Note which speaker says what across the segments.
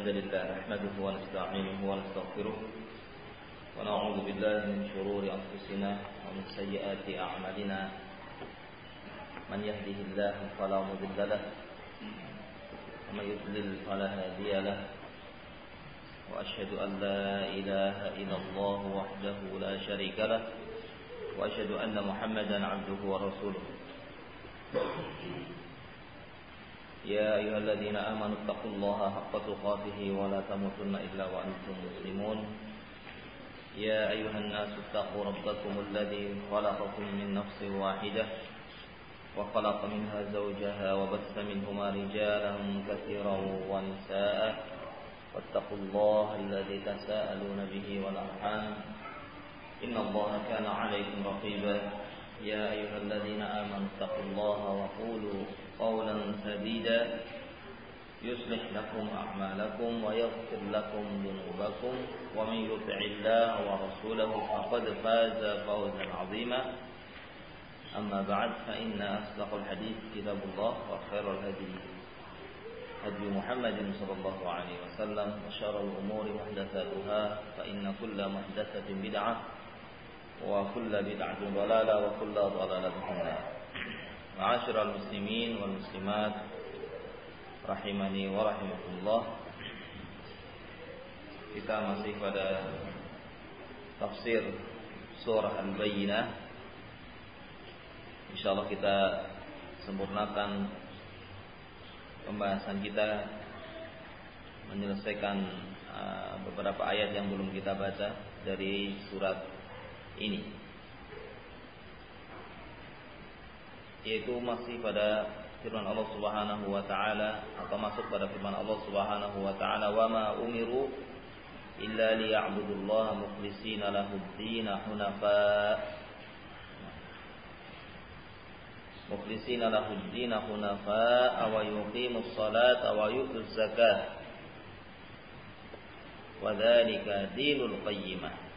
Speaker 1: الحمد لله نحمده ونستعينه ونستغفره ونعوذ بالله من شرور أنفسنا ومن سيئات أعمالنا من يهده الله فلا مضل له ومن يضلل فلا هادي له وأشهد أن لا إله إلا الله وحده لا شريك له وأشهد أن محمدا عبده ورسوله يا أيها الذين آمنوا اتقوا الله حق تقاته ولا تموتن إلا وأنتم مسلمون يا أيها الناس اتقوا ربكم الذي خلقكم من نفس واحدة وخلق منها زوجها وبث منهما رجالا كثيرا ونساء واتقوا الله الذي تساءلون به والأرحام إن الله كان عليكم رقيبا يا أيها الذين آمنوا اتقوا الله وقولوا قولا سديدا يصلح لكم أعمالكم ويغفر لكم ذنوبكم ومن يطع الله ورسوله فقد فاز فوزا عظيما أما بعد فإن أصدق الحديث كتاب الله وخير الهدي هدي محمد صلى الله عليه وسلم وشر الأمور محدثاتها فإن كل محدثة بدعة وكل بدعة ضلالة وكل ضلالة في النار. Ma'asyiral muslimin wal muslimat rahimani wa rahimakumullah. Kita masih pada tafsir surah Al-Bayyinah. Insyaallah kita sempurnakan pembahasan kita, menyelesaikan beberapa ayat yang belum kita baca dari surat ini, yaitu masih pada firman Allah Subhanahu wa taala, atau masuk pada firman Allah Subhanahu wa taala, wa ma umiru illa liya'budullaha mukhlishina lahud-din hunafa wa yuqimus salata wa yu'tuz zakata wa dzalika dinul qayyimah.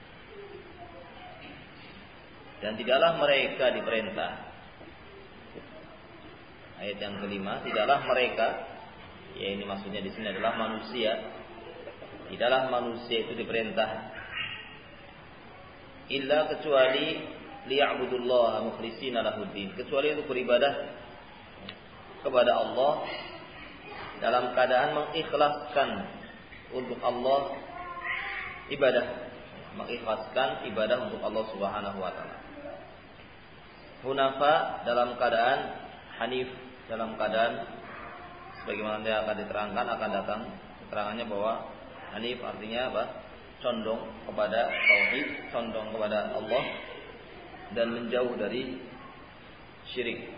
Speaker 1: Dan tidaklah mereka diperintah, ayat yang kelima, tidaklah mereka, ya ini maksudnya di sini adalah manusia, tidaklah manusia itu diperintah illa kecuali liya'budullaha mukhlishina lahuddin, kecuali untuk beribadah kepada Allah dalam keadaan mengikhlaskan untuk Allah ibadah, mengikhlaskan ibadah untuk Allah Subhanahu wa taala. Hunafa dalam keadaan hanif, dalam keadaan sebagaimana yang akan diterangkan, akan datang keterangannya bahwa hanif artinya apa? Condong kepada tauhid, condong kepada Allah dan menjauh dari syirik.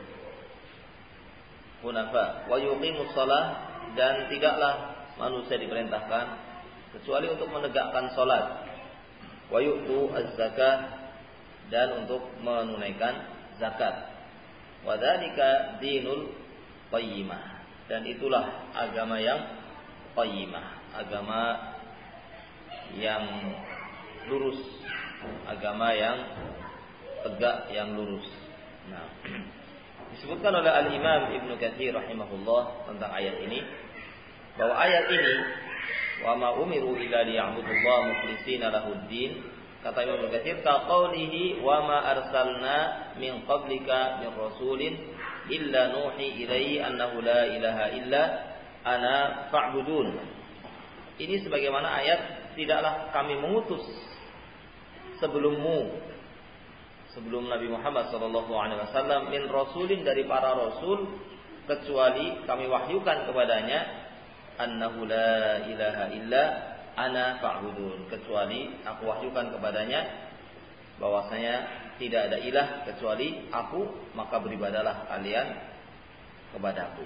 Speaker 1: Hunafa wa yuqimus shalah, dan tidaklah manusia diperintahkan kecuali untuk menegakkan salat, wa yu'tu az-zakah, dan untuk menunaikan zakat. Wa dzalika dinul qayyimah, dan itulah agama yang qayyimah, agama yang lurus, agama yang tegak, yang lurus. Nah, disebutkan oleh Al-Imam Ibnu Katsir rahimahullah tentang ayat ini, bahwa ayat ini, wa ma umiru illa liya'budullaha mukhlishina lahuddin, kata Imam Al-Katsir, kaqaulihi wa ma arsalna min qablika min rasulin illa nuhi ilaihi annahu la ilaha illa ana fa'budun. Ini sebagaimana ayat, tidaklah kami mengutus sebelummu, sebelum Nabi Muhammad sallallahu alaihi wasallam, min rasulin, dari para rasul, kecuali kami wahyukan kepadanya annahu la ilaha illa ana fa'budun, kecuali aku wahyukan kepadanya bahwasanya tidak ada ilah kecuali aku, maka beribadalah kalian kepadaku.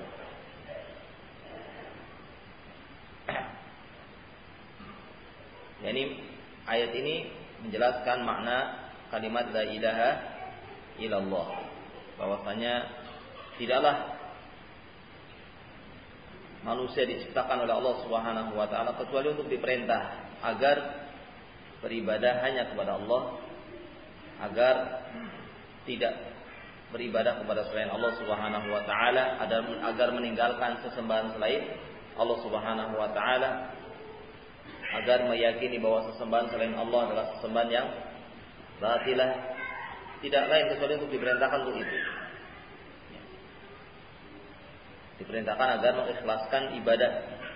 Speaker 1: Yani ayat ini menjelaskan makna kalimat la ilaha illallah, bahwasanya tidaklah manusia diciptakan oleh Allah Subhanahu wa taala kecuali untuk diperintah agar beribadah hanya kepada Allah, agar tidak beribadah kepada selain Allah Subhanahu wa taala, agar meninggalkan sesembahan selain Allah Subhanahu wa taala, agar meyakini bahwa sesembahan selain Allah adalah sesembahan yang batilah, tidak lain kecuali untuk diperintahkan untuk itu. Diperintahkan agar mengikhlaskan ibadah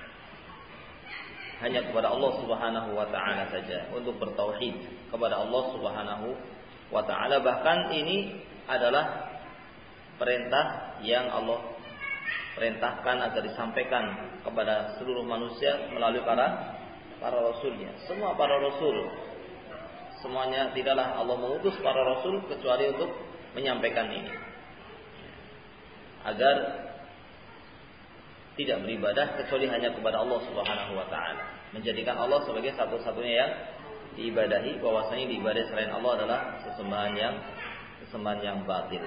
Speaker 1: hanya kepada Allah Subhanahu wa taala saja, untuk bertauhid kepada Allah Subhanahu wa taala. Bahkan ini adalah perintah yang Allah perintahkan agar disampaikan kepada seluruh manusia melalui para rasulnya. Semua para rasul, semuanya tidaklah Allah mengutus para rasul kecuali untuk menyampaikan ini, agar tidak beribadah kecuali hanya kepada Allah Subhanahu wa taala, menjadikan Allah sebagai satu-satunya yang diibadahi, bahwasanya diibadahi selain Allah adalah sesembahan yang batil.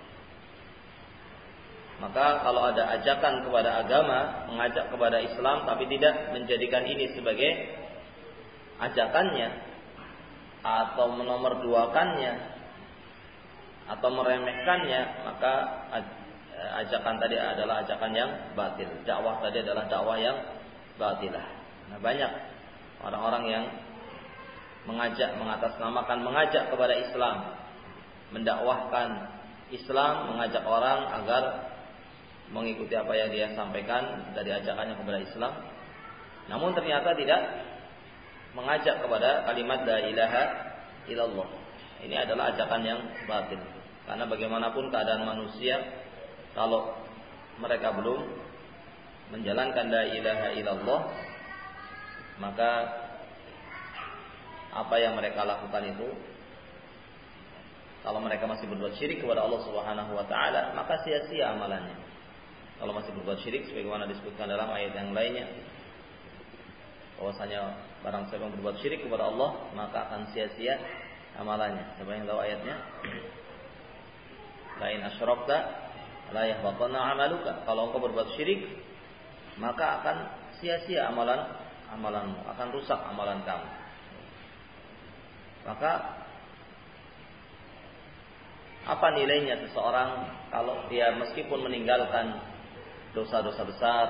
Speaker 1: Maka kalau ada ajakan kepada agama, mengajak kepada Islam, tapi tidak menjadikan ini sebagai ajakannya, atau menomorduakannya, atau meremehkannya, maka ajakan tadi adalah ajakan yang batil. Dakwah tadi adalah dakwah yang batilah. Nah, banyak orang-orang yang mengatasnamakan mengajak kepada Islam, mendakwahkan Islam, mengajak orang agar mengikuti apa yang dia sampaikan dari ajakannya kepada Islam, namun ternyata tidak mengajak kepada kalimat la ilaha illallah. Ini adalah ajakan yang batil. Karena bagaimanapun keadaan manusia, kalau mereka belum menjalankan la ilaha illallah, maka apa yang mereka lakukan itu, kalau mereka masih berbuat syirik kepada Allah Subhanahu wa taala, maka sia-sia amalannya. Kalau masih berbuat syirik, sebagaimana disebutkan dalam ayat yang lainnya, bahwasanya barang siapa yang berbuat syirik kepada Allah, maka akan sia-sia amalannya. Siapa yang tahu ayatnya? La in asyrakta la yahbatanna 'amaluka. Kalau engkau berbuat syirik, maka akan sia-sia amalanmu, akan rusak amalan kamu. Maka apa nilainya seseorang kalau dia meskipun meninggalkan dosa-dosa besar,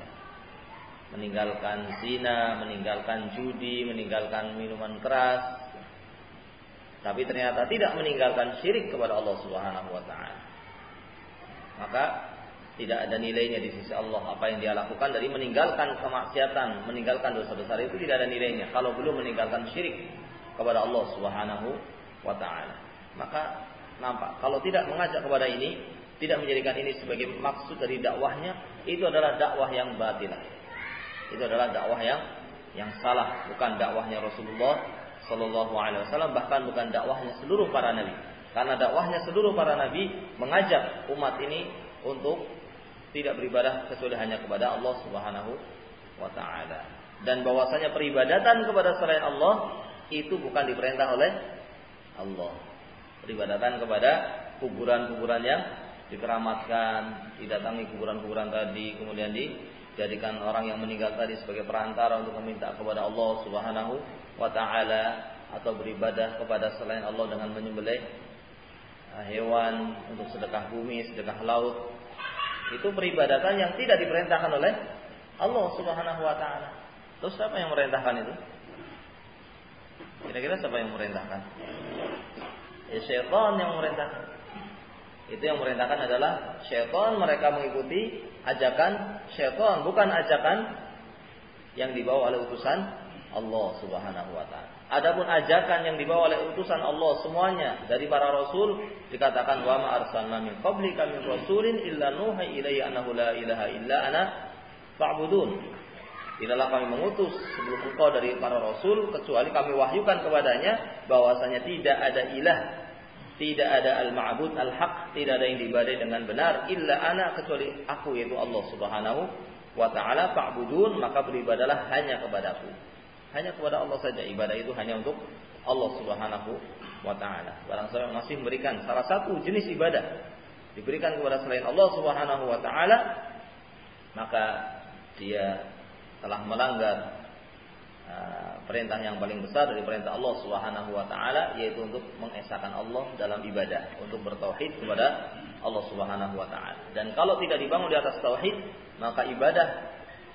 Speaker 1: meninggalkan zina, meninggalkan judi, meninggalkan minuman keras, tapi ternyata tidak meninggalkan syirik kepada Allah Subhanahu wa taala, maka tidak ada nilainya di sisi Allah apa yang dia lakukan dari meninggalkan kemaksiatan, meninggalkan dosa besar itu tidak ada nilainya kalau belum meninggalkan syirik kepada Allah Subhanahu wa taala. Maka nampak kalau tidak mengajak kepada ini, tidak menjadikan ini sebagai maksud dari dakwahnya, itu adalah dakwah yang batilah. Itu adalah dakwah yang salah, bukan dakwahnya Rasulullah sallallahu alaihi wasallam, bahkan bukan dakwahnya seluruh para nabi. Karena dakwahnya seluruh para nabi mengajak umat ini untuk tidak beribadah kecuali hanya kepada Allah Subhanahu wa taala. Dan bahwasanya peribadatan kepada selain Allah itu bukan diperintah oleh Allah. Peribadatan kepada kuburan-kuburan yang dikeramatkan, didatangi kuburan-kuburan tadi, kemudian dijadikan orang yang meninggal tadi sebagai perantara untuk meminta kepada Allah Subhanahu wa taala, atau beribadah kepada selain Allah dengan menyembelih hewan untuk sedekah bumi, sedekah laut. Itu peribadatan yang tidak diperintahkan oleh Allah Subhanahu wa taala. Terus siapa yang merintahkan itu? Kira-kira siapa yang merintahkan? Ya, syaitan yang merintahkan. Itu yang merintahkan adalah syaitan. Mereka mengikuti ajakan syaitan, bukan ajakan yang dibawa oleh utusan Allah Subhanahu wa taala. Adapun ajakan yang dibawa oleh utusan Allah semuanya dari para rasul, dikatakan wa ma arsalna min qablika min rasulin illa nuha ilayya annahu la ilaha illa ana fa'budun. Tidaklah kami mengutus sebelum engkau dari para rasul kecuali kami wahyukan kepadanya bahwasanya tidak ada ilah, tidak ada al-ma'bud al-haq, tidak ada yang diibadahi dengan benar illa ana, kecuali aku, yaitu Allah Subhanahu wa taala. Fa'budun, maka beribadalah hanya kepadaku. Hanya kepada Allah saja, ibadah itu hanya untuk Allah Subhanahu wa taala. Barang siapa masih memberikan salah satu jenis ibadah diberikan kepada selain Allah Subhanahu wa taala, maka dia telah melanggar perintah yang paling besar dari perintah Allah Subhanahu wa taala, yaitu untuk mengesahkan Allah dalam ibadah, untuk bertauhid kepada Allah Subhanahu wa taala. Dan kalau tidak dibangun di atas tauhid, maka ibadah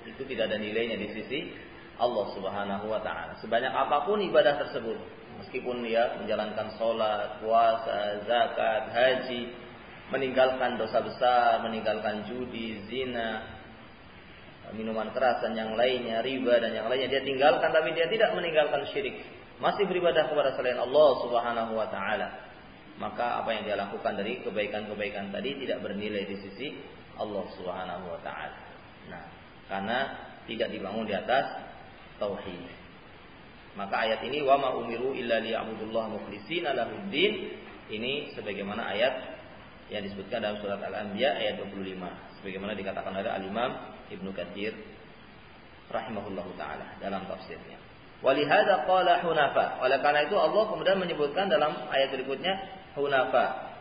Speaker 1: Itu tidak ada nilainya di sisi Allah Subhanahu wa taala. Sebanyak apapun ibadah tersebut, meskipun dia menjalankan sholat, puasa, zakat, haji, meninggalkan dosa besar, meninggalkan judi, zina, minuman keras dan yang lainnya, riba dan yang lainnya, dia tinggalkan, tapi dia tidak meninggalkan syirik, masih beribadah kepada selain Allah Subhanahu wa taala, maka apa yang dia lakukan dari kebaikan-kebaikan tadi tidak bernilai di sisi Allah Subhanahu wa taala. Nah, karena tidak dibangun di atas tauhid. Maka ayat ini wa ma umiru illa liya'budullaha mukhlishina lahuddin, ini sebagaimana ayat yang disebutkan dalam surat Al-Anbiya ayat 25, sebagaimana dikatakan oleh Al-Imam Ibnu Katsir rahimahullahu taala dalam tafsirnya. Walihada qala hunafa. Oleh karena itu Allah kemudian menyebutkan dalam ayat berikutnya hunafa.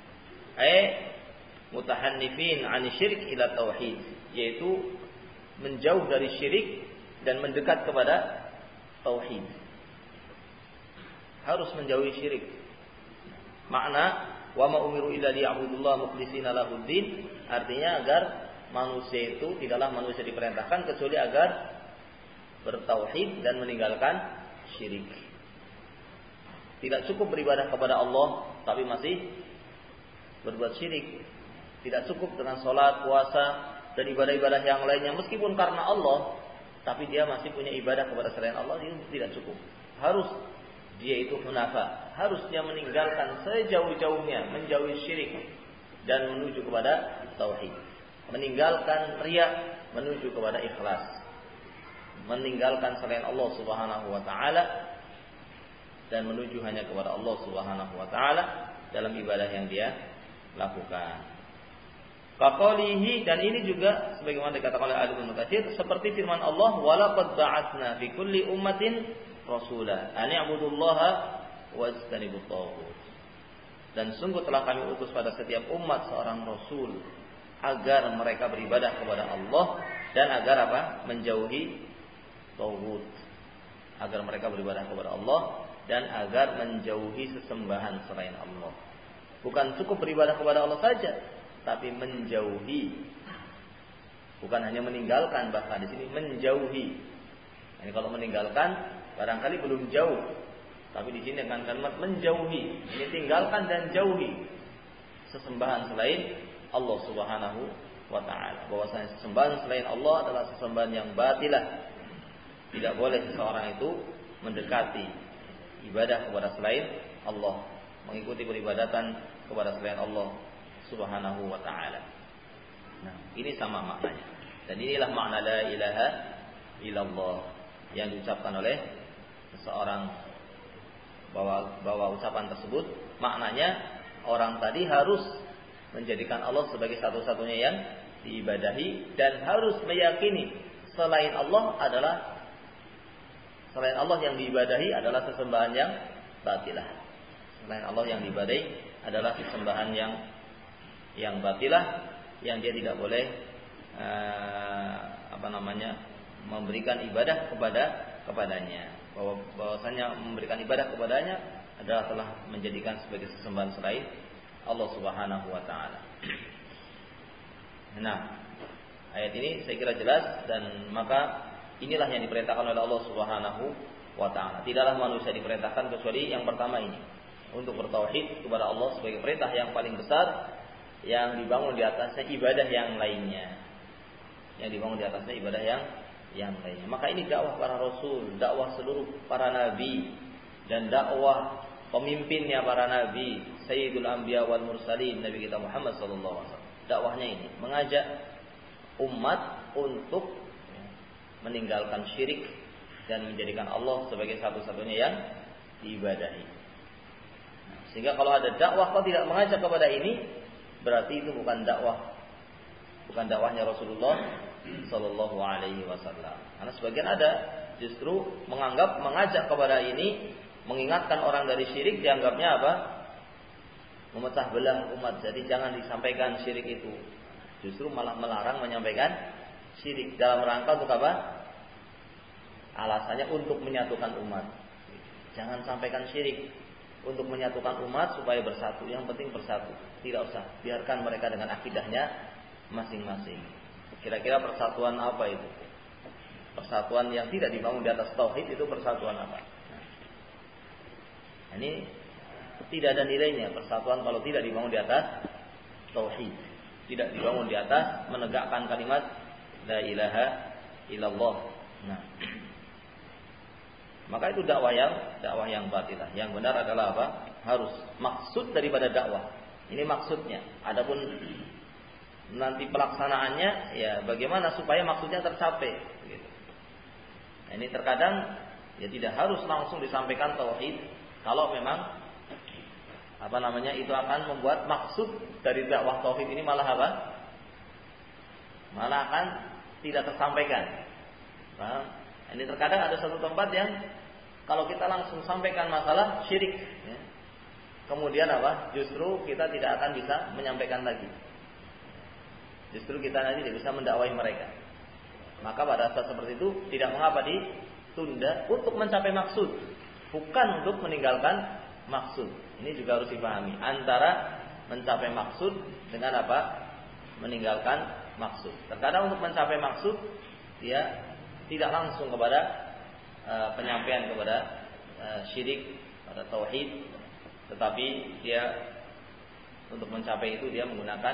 Speaker 1: Mutahannifin 'ani syirk ila tauhid, yaitu menjauh dari syirik dan mendekat kepada tauhid. Harus menjauhi syirik. Makna wa ma umiru illa liya'budullaha mukhlishina lahuddin artinya agar manusia itu tidaklah manusia diperintahkan kecuali agar bertauhid dan meninggalkan syirik. Tidak cukup beribadah kepada Allah tapi masih berbuat syirik. Tidak cukup dengan sholat, puasa dan ibadah-ibadah yang lainnya meskipun karena Allah, tapi dia masih punya ibadah kepada selain Allah, itu tidak cukup. Harus dia itu hunafa, harus dia meninggalkan sejauh-jauhnya, menjauhi syirik dan menuju kepada tauhid. Meninggalkan riya, menuju kepada ikhlas. Meninggalkan selain Allah Subhanahu wa taala dan menuju hanya kepada Allah Subhanahu wa taala dalam ibadah yang dia lakukan. Faqalihi, dan ini juga sebagaimana dikatakan oleh Ibnu Katsir seperti firman Allah, walaqad ba'atsna fi kulli ummatin rasula an i'budullaha wajtanibut taghut. Dan sungguh telah kami utus pada setiap umat seorang rasul agar mereka beribadah kepada Allah dan agar apa? Menjauhi taghut. Agar mereka beribadah kepada Allah dan agar menjauhi sesembahan selain Allah. Bukan cukup beribadah kepada Allah saja, tapi menjauhi, bukan hanya meninggalkan, bahkan di sini menjauhi. Ini kalau meninggalkan barangkali belum jauh, tapi di sini dengan kalimat menjauhi, ini tinggalkan dan jauhi sesembahan selain Allah Subhanahu wa taala. Bahwasanya sesembahan selain Allah adalah sesembahan yang batilah. Tidak boleh seseorang itu mendekati ibadah kepada selain Allah, mengikuti peribadatan kepada selain Allah Subhanahu wa ta'ala. Nah, ini sama maknanya. Dan inilah makna la ilaha illallah yang diucapkan oleh seseorang, bahwa ucapan tersebut maknanya orang tadi harus menjadikan Allah sebagai satu-satunya yang diibadahi dan harus meyakini selain Allah yang diibadahi adalah sesembahan yang batilah. Selain Allah yang diibadahi adalah sesembahan yang batilah, yang dia tidak boleh memberikan ibadah kepadanya. Bahwasanya memberikan ibadah kepadanya adalah telah menjadikan sebagai sesembahan selain Allah Subhanahu wa taala. Nah, ayat ini saya kira jelas, dan maka inilah yang diperintahkan oleh Allah Subhanahu wa taala. Tidaklah manusia diperintahkan kecuali yang pertama ini, untuk bertauhid kepada Allah sebagai perintah yang paling besar, yang dibangun di atasnya ibadah yang lainnya. Maka ini dakwah para rasul, dakwah seluruh para nabi, dan dakwah pemimpinnya para nabi, Sayyidul Anbiya wal Mursalin, Nabi kita Muhammad sallallahu alaihi wasallam. Dakwahnya ini mengajak umat untuk meninggalkan syirik dan menjadikan Allah sebagai satu-satunya yang diibadahi. Sehingga kalau ada dakwah kau tidak mengajak kepada ini, berarti itu bukan dakwahnya Rasulullah sallallahu alaihi wasallam. Karena sebagian ada justru menganggap mengajak kepada ini, mengingatkan orang dari syirik, dianggapnya apa? Memecah belah umat. Jadi jangan disampaikan syirik itu. Justru malah melarang menyampaikan syirik dalam rangka untuk apa? Alasannya untuk menyatukan umat. Jangan sampaikan syirik, untuk menyatukan umat supaya bersatu. Yang penting bersatu. Tidak usah, biarkan mereka dengan akidahnya masing-masing. Kira-kira persatuan apa itu? Persatuan yang tidak dibangun di atas tauhid itu persatuan apa? Nah, ini tidak ada nilainya persatuan kalau tidak dibangun di atas tauhid, tidak dibangun di atas menegakkan kalimat la ilaha illallah. Nah, maka itu dakwah yang batilah. Yang benar adalah apa? Harus maksud daripada dakwah. Ini maksudnya. Adapun nanti pelaksanaannya, ya bagaimana supaya maksudnya tercapai. Gitu. Nah, ini terkadang ya tidak harus langsung disampaikan tauhid. Kalau memang itu akan membuat maksud dari dakwah tauhid ini malah apa? Malah akan tidak tersampaikan. Nah, ini terkadang ada satu tempat yang kalau kita langsung sampaikan masalah syirik, ya, kemudian apa? Justru kita tidak akan bisa menyampaikan lagi. Justru kita nanti tidak bisa mendakwai mereka. Maka pada saat seperti itu tidak mengapa ditunda untuk mencapai maksud, bukan untuk meninggalkan maksud. Ini juga harus dipahami antara mencapai maksud dengan apa? Meninggalkan maksud. Terkadang untuk mencapai maksud dia tidak langsung kepada penyampaian kepada syirik, pada tauhid, tetapi dia untuk mencapai itu dia menggunakan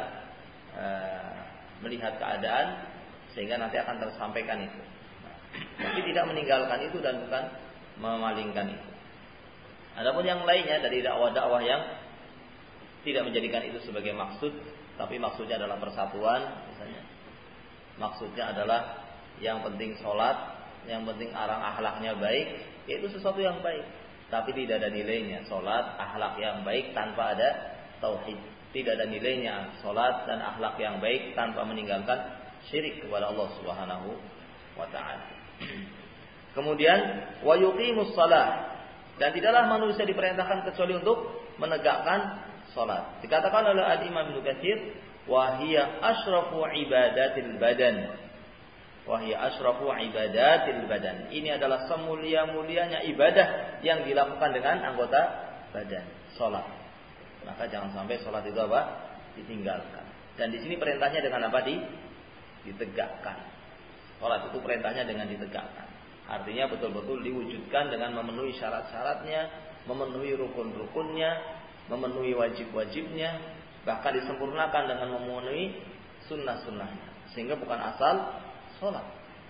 Speaker 1: melihat keadaan sehingga nanti akan tersampaikan itu. Tapi tidak meninggalkan itu dan bukan memalingkan itu. Adapun yang lainnya dari dakwah-dakwah yang tidak menjadikan itu sebagai maksud, tapi maksudnya adalah persatuan, misalnya. Maksudnya adalah yang penting sholat, yang penting arang akhlaknya baik, yaitu sesuatu yang baik. Tapi tidak ada nilainya sholat, akhlak yang baik tanpa ada tauhid. Tidak ada nilainya sholat dan akhlak yang baik tanpa meninggalkan syirik kepada Allah Subhanahu wa ta'ala. Kemudian wa yuqimus shalah, dan tidaklah manusia diperintahkan kecuali untuk menegakkan salat. Dikatakan oleh Al-Imam Ibnu Katsir, wa hiya asyrafu ibadatil badan. Wa hiya asyrafu ibadatil badan. Ini adalah semulia-mulianya ibadah yang dilakukan dengan anggota badan, salat. Maka jangan sampai salat itu apa? Ditinggalkan. Dan di sini perintahnya dengan apa? Ditegakkan. Salat itu perintahnya dengan ditegakkan. Artinya betul-betul diwujudkan dengan memenuhi syarat-syaratnya, memenuhi rukun-rukunnya, memenuhi wajib-wajibnya, bahkan disempurnakan dengan memenuhi sunnah-sunnahnya. Sehingga bukan asal sholat.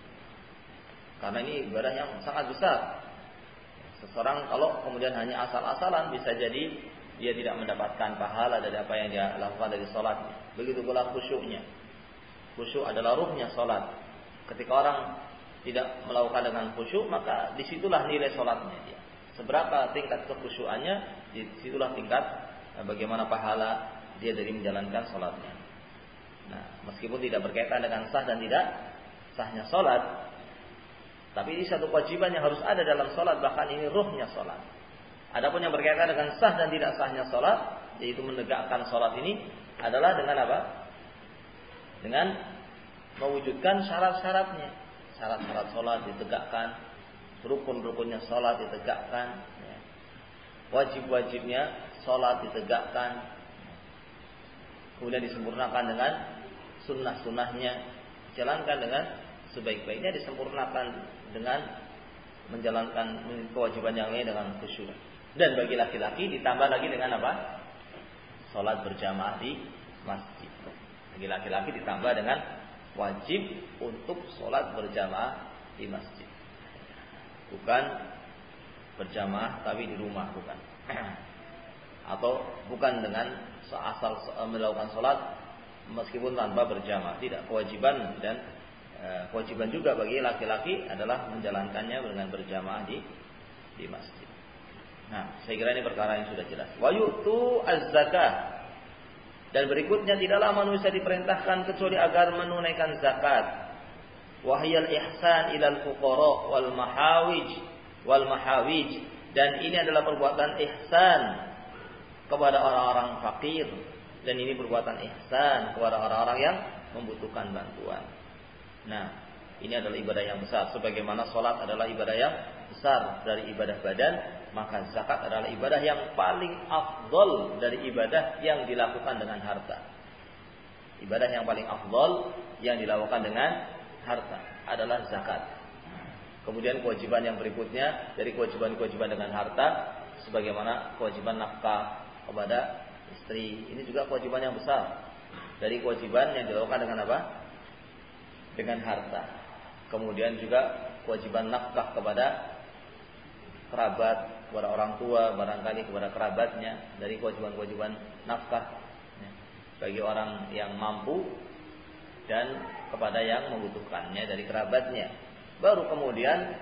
Speaker 1: Karena ini ibadah yang sangat besar. Seseorang kalau kemudian hanya asal-asalan, bisa jadi dia tidak mendapatkan pahala dari apa yang dia lakukan dari sholatnya. Begitu pula khusyuknya. Khusyuk adalah ruhnya sholat. Ketika orang tidak melakukan dengan khusyuk, maka disitulah nilai sholatnya dia. Seberapa tingkat kekhusyuannya, disitulah tingkat bagaimana pahala dia dari menjalankan sholatnya. Nah, meskipun tidak berkaitan dengan sah dan tidak sahnya sholat, tapi ini satu kewajiban yang harus ada dalam sholat, bahkan ini ruhnya sholat. Adapun yang berkaitan dengan sah dan tidak sahnya sholat, yaitu menegakkan sholat ini adalah dengan apa? Dengan mewujudkan syarat-syaratnya. Syarat-syarat sholat ditegakkan, rukun-rukunnya sholat ditegakkan, wajib-wajibnya sholat ditegakkan, kemudian disempurnakan dengan sunnah-sunnahnya, jalankan dengan sebaik-baiknya, disempurnakan dengan menjalankan kewajiban yang lain dengan khusyuk. Dan bagi laki-laki ditambah lagi dengan apa? Sholat berjamaah di masjid. Bagi laki-laki ditambah dengan wajib untuk sholat berjamaah di masjid. Bukan berjamaah tapi di rumah, bukan. Atau bukan dengan asal melakukan sholat meskipun tanpa berjamaah. Tidak, kewajiban dan kewajiban juga bagi laki-laki adalah menjalankannya dengan berjamaah di masjid. Nah, saya kira ini perkara yang sudah jelas. Wa yu'tu az-zakah. Dan berikutnya tidaklah manusia diperintahkan kecuali agar menunaikan zakat. Wahyal ihsan ilal fuqara wal mahawij. Dan ini adalah perbuatan ihsan kepada orang-orang fakir. Dan ini perbuatan ihsan kepada orang-orang yang membutuhkan bantuan. Nah, ini adalah ibadah yang besar. Sebagaimana sholat adalah ibadah yang besar dari ibadah badan, maka zakat adalah ibadah yang paling afdol dari ibadah yang dilakukan dengan harta. Ibadah yang paling afdol yang dilakukan dengan harta adalah zakat. Kemudian kewajiban yang berikutnya dari kewajiban-kewajiban dengan harta, sebagaimana kewajiban nafkah kepada istri. Ini juga kewajiban yang besar. Dari kewajiban yang dilakukan dengan apa? Dengan harta. Kemudian juga kewajiban nafkah kepada kerabat, kepada orang tua, barangkali kepada kerabatnya, dari kewajiban-kewajiban nafkah bagi orang yang mampu dan kepada yang membutuhkannya dari kerabatnya. Baru kemudian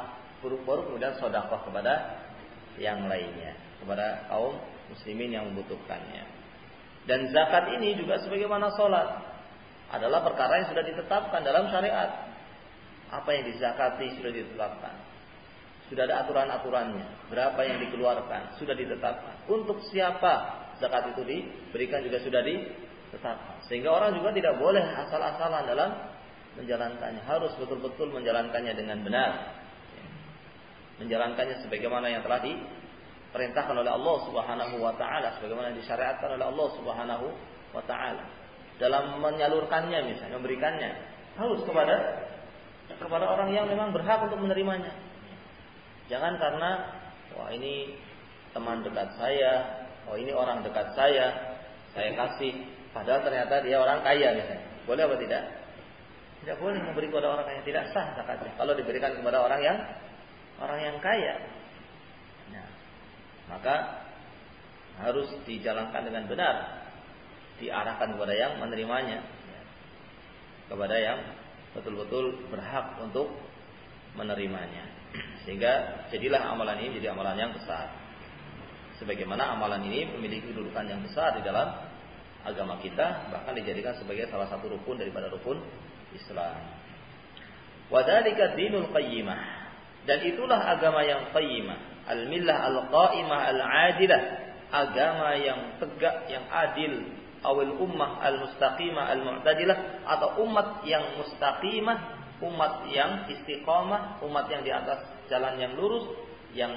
Speaker 1: sedekah kepada yang lainnya, kepada kaum muslimin yang membutuhkannya. Dan zakat ini juga sebagaimana sholat adalah perkara yang sudah ditetapkan dalam syariat. Apa yang dizakati sudah ditetapkan. Sudah ada aturan-aturannya. Berapa yang dikeluarkan sudah ditetapkan. Untuk siapa zakat itu diberikan juga sudah ditetapkan. Sehingga orang juga tidak boleh asal-asalan dalam menjalankannya. Harus betul-betul menjalankannya dengan benar. Menjalankannya sebagaimana yang telah diperintahkan oleh Allah Subhanahu wa taala, sebagaimana disyariatkan oleh Allah Subhanahu wa taala. Dalam menyalurkannya misalnya, memberikannya harus kepada orang yang memang berhak untuk menerimanya. Jangan karena wah ini teman dekat saya, oh ini orang dekat saya kasih, padahal ternyata dia orang kaya misalnya. Boleh apa tidak? Tidak boleh memberi kepada orang yang tidak sah zakatnya. Kalau diberikan kepada orang yang kaya, nah, maka harus dijalankan dengan benar, diarahkan kepada yang menerimanya, kepada yang betul-betul berhak untuk menerimanya. Sehingga jadilah amalan ini jadi amalan yang besar. Sebagaimana amalan ini memiliki kedudukan yang besar di dalam agama kita, bahkan dijadikan sebagai salah satu rukun daripada rukun Islam. Wadzalika dinul qayyimah, dan itulah agama yang qayyimah, al-millah al-qa'imah al-'adilah, agama yang tegak, yang adil, awil ummah al-mustaqimah al-mu'tadilah, atau umat yang mustaqimah, umat yang istiqamah, umat yang di atas jalan yang lurus, yang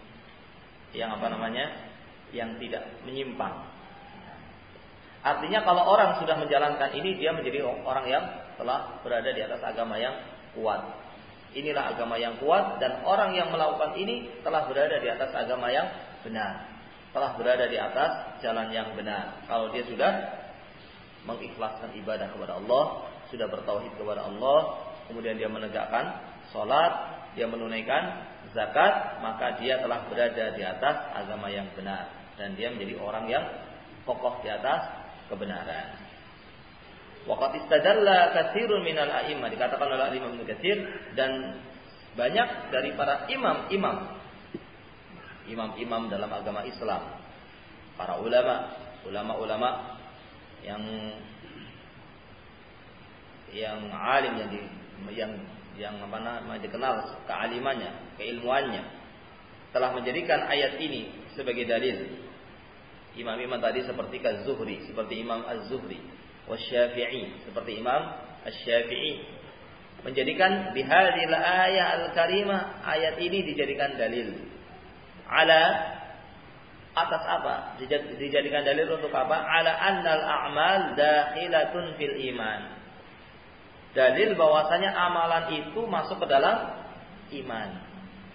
Speaker 1: tidak menyimpang. Artinya kalau orang sudah menjalankan ini, dia menjadi orang yang telah berada di atas agama yang kuat. Inilah agama yang kuat, dan orang yang melakukan ini telah berada di atas agama yang benar, telah berada di atas jalan yang benar. Kalau dia sudah mengikhlaskan ibadah kepada Allah, sudah bertauhid kepada Allah, kemudian dia menegakkan salat, dia menunaikan zakat, maka dia telah berada di atas agama yang benar, dan dia menjadi orang yang kokoh di atas kebenaran. Waqad istadalla katsirun minal a'immah, dikatakan oleh Imam Ibnu Katsir, dan banyak dari para imam-imam dalam agama Islam, para ulama yang alim, yang dikenal kealimannya, keilmuannya, telah menjadikan ayat ini sebagai dalil. Imam-imam tadi seperti Az-Zuhri, seperti Imam Az-Zuhri, Wasy-Syafi'i, seperti Imam Asy-Syafi'i, menjadikan bihadhil ayat al-karimah, ayat ini dijadikan dalil. Ala, atas apa? Dijadikan dalil untuk apa? Ala annal a'mal dakhilatun fil iman. Dalil bahwasanya amalan itu masuk ke dalam iman.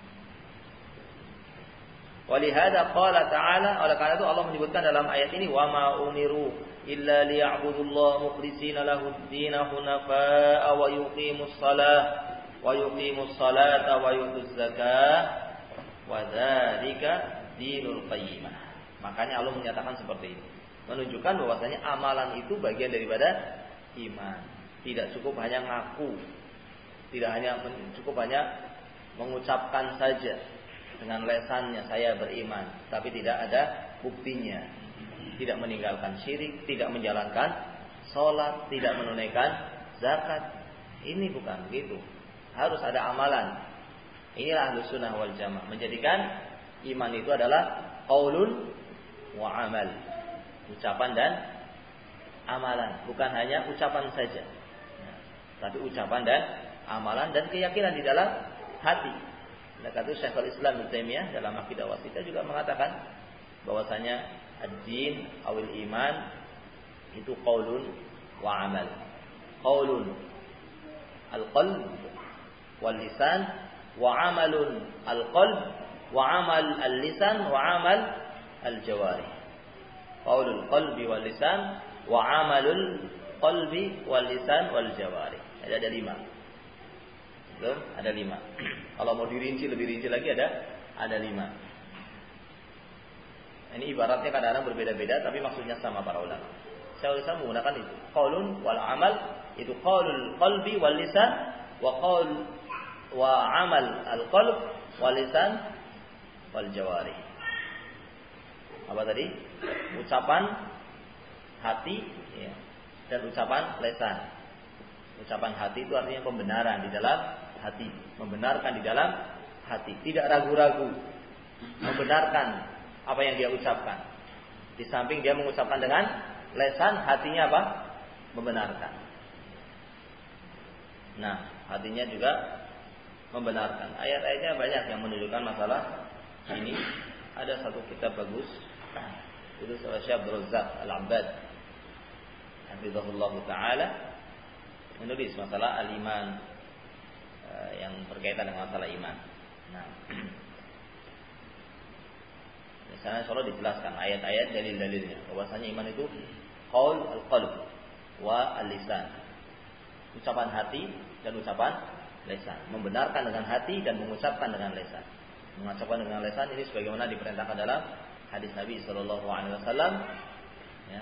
Speaker 1: Walihada qala ta'ala, oleh karena itu Allah menyebutkan dalam ayat ini, wa ma umiru illa liya'budullaha mukhlishina lahud-din hunafa'a wa yuqimus salata wa yutuz zakah wa dzalika dinul qayyimah. Makanya Allah menyatakan seperti itu, menunjukkan bahwasanya amalan itu bagian daripada iman. Tidak cukup hanya ngaku, tidak cukup hanya mengucapkan saja dengan lesannya saya beriman, tapi tidak ada buktinya. Tidak meninggalkan syirik, tidak menjalankan sholat, tidak menunaikan zakat. Ini bukan begitu. Harus ada amalan. Inilah Ahlus Sunnah wal Jamaah, menjadikan iman itu adalah qaulun wa amal, ucapan dan amalan, bukan hanya ucapan saja, tapi ucapan dan amalan dan keyakinan di dalam hati. Maka itu Syekhul Islam Ibnu Taimiyah dalam Aqidah Wasithiyah juga mengatakan bahwasanya ad-din awil iman itu qaulun wa amal. Qaulun al-qalb wal lisan wa amalun al-qalb wa amal al-lisan wa amal al-jawarih. Qaulul qalbi wal lisan wa amalul qalbi wal lisan wal jawarih. Ada 5. Belum? Ada 5. Kalau mau dirinci lebih rinci lagi ada 5. Ini ibaratnya kadang-kadang berbeda-beda tapi maksudnya sama para ulama. Syaikhul Islam menggunakan itu. Qaulun wal amal itu qaulul qalbi wal lisan wa qaul wa amal al qalb wal lisan wal jawarih. Apa tadi? Ucapan hati ya, dan ucapan lisan. Ucapan hati itu artinya pembenaran di dalam hati, membenarkan di dalam hati, tidak ragu-ragu, membenarkan apa yang dia ucapkan. Di samping dia mengucapkan dengan lisan, hatinya apa? Membenarkan. Nah, hatinya juga membenarkan. Ayat-ayatnya banyak yang menunjukkan masalah ini. Ada satu kitab bagus, itu Syekh Abdul Razzaq Al-Abbad, hafizahullah taala, menulis masalah al-iman, yang berkaitan dengan masalah iman. Nah, di sana insyaallah dijelaskan ayat-ayat dalil-dalilnya bahwasanya iman itu qaul al-qalb wa al-lisan. Ucapan hati dan ucapan lisan. Membenarkan dengan hati dan mengucapkan dengan lisan. Mengucapkan dengan lisan ini sebagaimana diperintahkan dalam hadis Nabi sallallahu alaihi wasallam ya.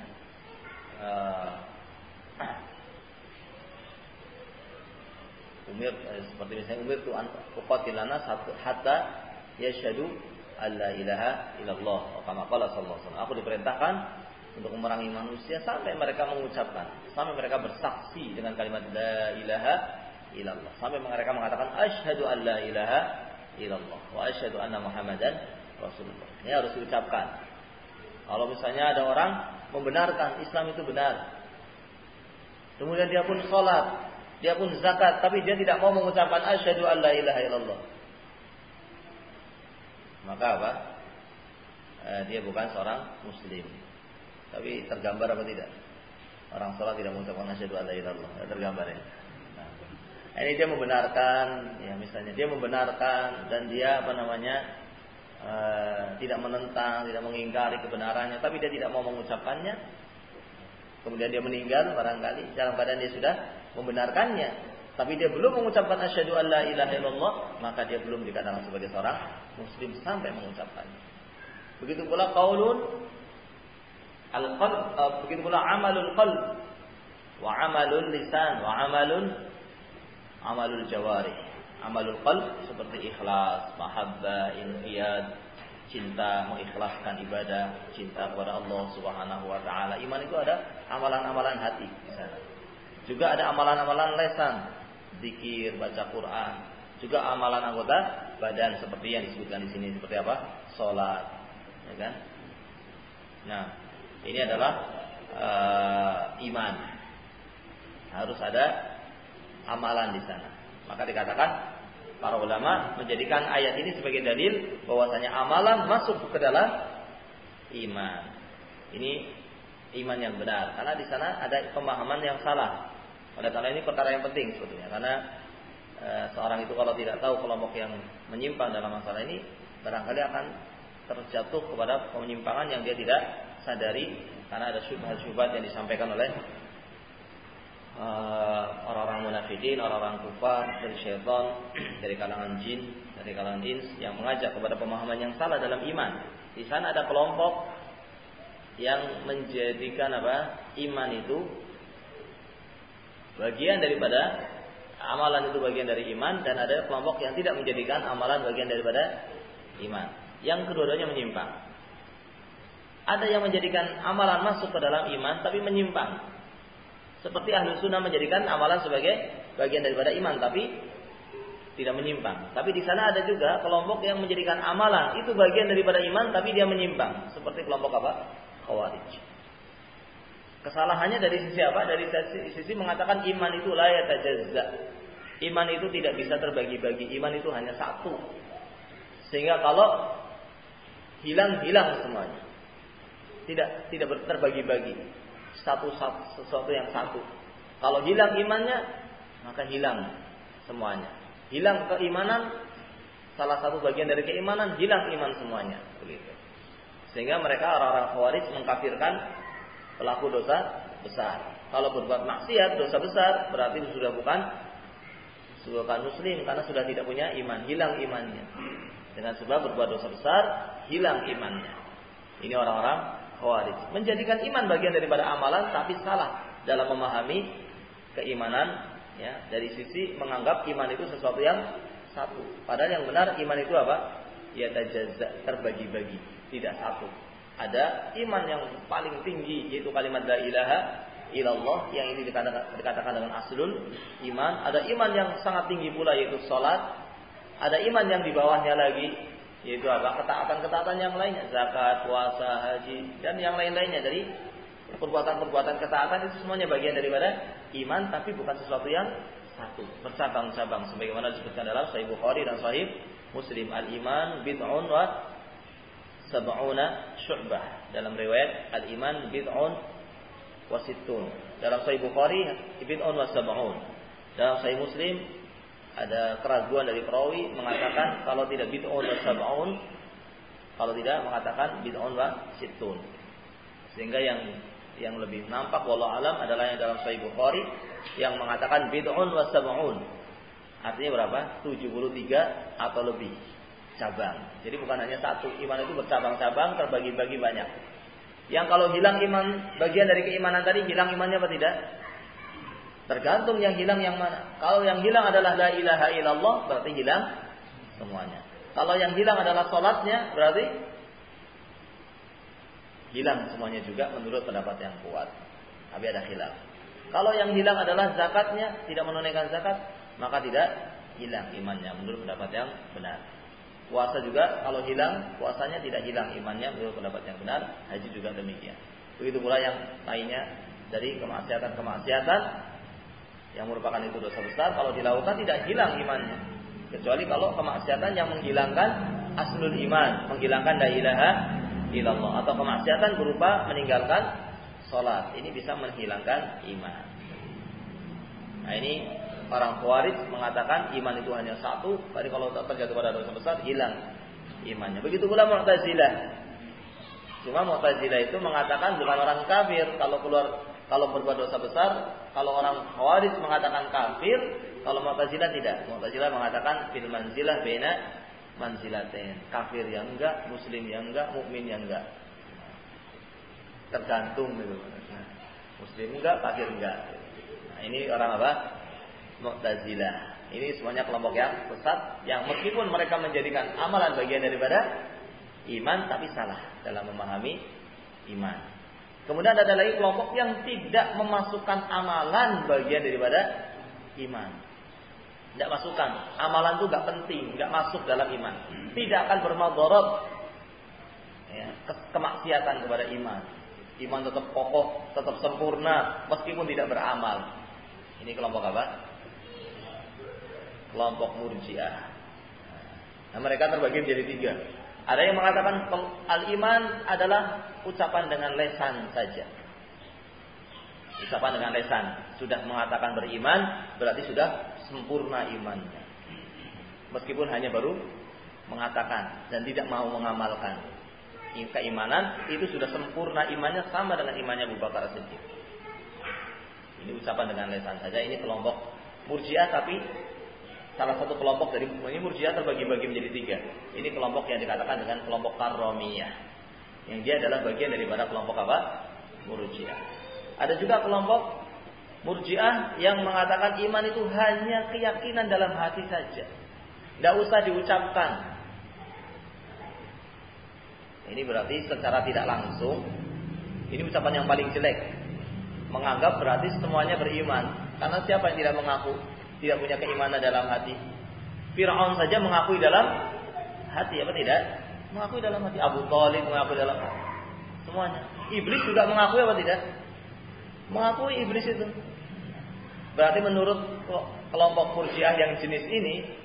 Speaker 1: Seperti misalnya umirtu an uqatilana hatta yashhadu alla ilaha illallah wa kama qala sallallahu alaihi wasallam. Aku diperintahkan untuk memerangi manusia sampai mereka mengucapkan, sampai mereka bersaksi dengan kalimat la ilaha illallah, sampai mereka mengatakan asyhadu alla ilaha illallah wa asyhadu anna muhammadan rasulullah. Ini harus diucapkan. Kalau misalnya ada orang membenarkan Islam itu benar, kemudian dia pun sholat, dia pun zakat, tapi dia tidak mau mengucapkan asyhadu alla ilaha illallah, maka apa? Dia bukan seorang muslim. Tapi tergambar apa tidak? Orang sholat tidak mengucapkan asyhadu alla ilaha illallah, tergambar ya. Nah, ini dia membenarkan, ya misalnya dia membenarkan dan dia tidak menentang, tidak mengingkari kebenarannya, tapi dia tidak mau mengucapkannya. Kemudian dia meninggal barangkali dalam keadaan dia sudah membenarkannya, tapi dia belum mengucapkan asyhadu alla ilaha illallah, maka dia belum dikatakan sebagai seorang muslim sampai mengucapkannya. Begitu pula qaulun al-qalb, begitu pula amalul qalb wa amalul lisan wa amalul jawarih. Amalul qalb seperti ikhlas, mahabbah, inqiyad, cinta, mengikhlaskan ibadah, cinta kepada Allah Subhanahu wa taala. Iman itu ada amalan-amalan hati di sana. Juga ada amalan-amalan lisan, zikir, baca Quran. Juga amalan anggota badan seperti yang disebutkan di sini, seperti apa? Salat, ya kan? Nah, ini adalah iman. Harus ada amalan di sana. Maka dikatakan para ulama menjadikan ayat ini sebagai dalil bahwasanya amalan masuk ke dalam iman. Ini iman yang benar, karena di sana ada pemahaman yang salah. Oleh karena ini perkara yang penting sebetulnya, karena seorang itu kalau tidak tahu kelompok yang menyimpang dalam masalah ini, barangkali akan terjatuh kepada penyimpangan yang dia tidak sadari, karena ada syubhat-syubhat yang disampaikan oleh orang-orang munafikin, orang-orang kufar, dari syaitan, dari kalangan jin, dari kalangan ins yang mengajak kepada pemahaman yang salah dalam iman. Di sana ada kelompok yang menjadikan iman itu bagian daripada amalan, itu bagian dari iman, dan ada kelompok yang tidak menjadikan amalan bagian daripada iman. Yang kedua-duanya menyimpang. Ada yang menjadikan amalan masuk ke dalam iman tapi menyimpang. Seperti ahlu sunnah menjadikan amalan sebagai bagian daripada iman, tapi tidak menyimpang. Tapi di sana ada juga kelompok yang menjadikan amalan itu bagian daripada iman, tapi dia menyimpang. Seperti kelompok apa? Khawarij. Kesalahannya dari sisi apa? Dari sisi mengatakan iman itu la yatajazza. Iman itu tidak bisa terbagi-bagi. Iman itu hanya satu. Sehingga kalau hilang semuanya. Tidak terbagi-bagi. Sesuatu yang satu. Kalau hilang imannya, maka hilang semuanya. Hilang keimanan, salah satu bagian dari keimanan, hilang iman semuanya. Begitu. Sehingga mereka orang-orang Khawarij mengkafirkan pelaku dosa besar. Kalau berbuat maksiat, dosa besar, berarti sudah bukan muslim karena sudah tidak punya iman, hilang imannya. Dengan sebab berbuat dosa besar, hilang imannya. Ini orang-orang Khawarij. Menjadikan iman bagian daripada amalan, tapi salah dalam memahami keimanan. Ya, dari sisi menganggap iman itu sesuatu yang satu. Padahal yang benar iman itu apa? Ya tajazza, terbagi-bagi, tidak satu. Ada iman yang paling tinggi yaitu kalimat la ilaha illallah yang ini dikatakan dengan aslul iman. Ada iman yang sangat tinggi pula yaitu salat. Ada iman yang di bawahnya lagi yaitu apa? Ketaatan-ketaatan yang lainnya, zakat, puasa, haji dan yang lain-lainnya dari perbuatan-perbuatan ketaatan itu semuanya bagian daripada iman tapi bukan sesuatu yang satu, bercabang-cabang sebagaimana disebutkan dalam Sahih Bukhari dan Sahih Muslim, al-iman bid'un wa sab'una syu'bah. Dalam riwayat al-iman bid'un wa sittun. Dalam Sahih Bukhari bid'un wa sab'un. Dalam Sahih Muslim ada keraguan dari perawi mengatakan kalau tidak bid'un wa sab'un, kalau tidak mengatakan bid'un wa sittun. Sehingga yang lebih nampak wallahu alam adalah yang dalam Sahih Bukhari yang mengatakan bid'un wa sab'un. Artinya berapa? 73 atau lebih cabang. Jadi bukan hanya satu, iman itu bercabang-cabang, terbagi-bagi banyak. Yang kalau hilang iman, bagian dari keimanan tadi, hilang imannya apa tidak? Tergantung yang hilang yang mana. Kalau yang hilang adalah la ilaha illallah, berarti hilang semuanya. Kalau yang hilang adalah salatnya, berarti hilang semuanya juga menurut pendapat yang kuat. Tapi ada khilaf. Kalau yang hilang adalah zakatnya, tidak menunaikan zakat, maka tidak hilang imannya menurut pendapat yang benar. Puasa juga kalau hilang, puasanya tidak hilang imannya menurut pendapat yang benar. Haji juga demikian. Begitu pula yang lainnya dari kemaksiatan yang merupakan itu dosa besar, kalau dilakukan tidak hilang imannya. Kecuali kalau kemaksiatan yang menghilangkan aslul iman, menghilangkan la ilaha illallah, atau kemaksiatan berupa meninggalkan sholat, ini bisa menghilangkan iman. Nah ini orang Khawarij mengatakan iman itu hanya satu, tapi kalau terjatuh pada dosa besar hilang imannya. Begitu pula Mu'tazilah. Cuma Mu'tazilah itu mengatakan bukan orang kafir kalau berbuat dosa besar. Kalau orang Khawarij mengatakan kafir, kalau Mu'tazilah tidak. Mu'tazilah mengatakan fil manzilah baina manzilatain, kafir yang enggak, muslim yang enggak, mukmin yang enggak. Tergantung gitu. Nah, muslim enggak, kafir enggak. Nah, ini orang apa? Mu'tazilah. Ini semuanya kelompok yang sesat yang meskipun mereka menjadikan amalan bagian daripada iman tapi salah dalam memahami iman. Kemudian ada lagi kelompok yang tidak memasukkan amalan bagian daripada iman. Tidak masukkan. Amalan itu gak penting, gak masuk dalam iman. Tidak akan bermadarat ya, kemaksiatan kepada iman. Iman tetap kokoh, tetap sempurna meskipun tidak beramal. Ini kelompok apa? Kelompok Murji'ah. Nah, mereka terbagi menjadi 3. Ada yang mengatakan al-iman adalah ucapan dengan lesan saja. Ucapan dengan lesan. Sudah mengatakan beriman, berarti sudah sempurna imannya. Meskipun hanya baru mengatakan dan tidak mau mengamalkan. Keimanan itu sudah sempurna imannya, sama dengan imannya Abu Bakar As-Siddiq. Ini ucapan dengan lesan saja. Ini kelompok Murji'ah, tapi salah satu kelompok dari ini Murji'ah terbagi-bagi menjadi 3. Ini kelompok yang dikatakan dengan kelompok Karramiyah, yang dia adalah bagian daripada kelompok apa? Murji'ah. Ada juga kelompok Murji'ah yang mengatakan iman itu hanya keyakinan dalam hati saja, tidak usah diucapkan. Ini berarti secara tidak langsung, ini ucapan yang paling jelek. Menganggap berarti semuanya beriman. Karena siapa yang tidak mengaku, tidak punya keimanan dalam hati? Fir'aun saja mengakui dalam hati, apa tidak? Mengakui dalam hati. Abu Thalib mengakui dalam hati. Semuanya. Iblis juga mengakui apa tidak? Mengakui iblis itu. Berarti menurut kelompok Murji'ah yang jenis ini,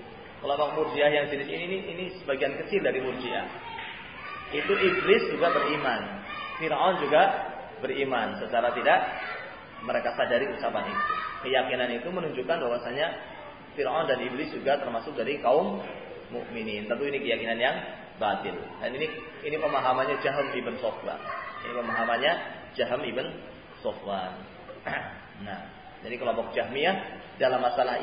Speaker 1: ini sebagian kecil dari Murji'ah. Itu iblis juga beriman, Fir'aun juga beriman. Secara tidak mereka sadari ucapan itu. Keyakinan itu menunjukkan bahwasanya Fir'aun dan iblis juga termasuk dari kaum mu'minin. Tentu ini keyakinan yang batil. Dan ini pemahamannya Jahm ibn Safwan. Ini pemahamannya Jahm ibn Safwan. Nah, jadi kelompok Jahmiyah dalam masalah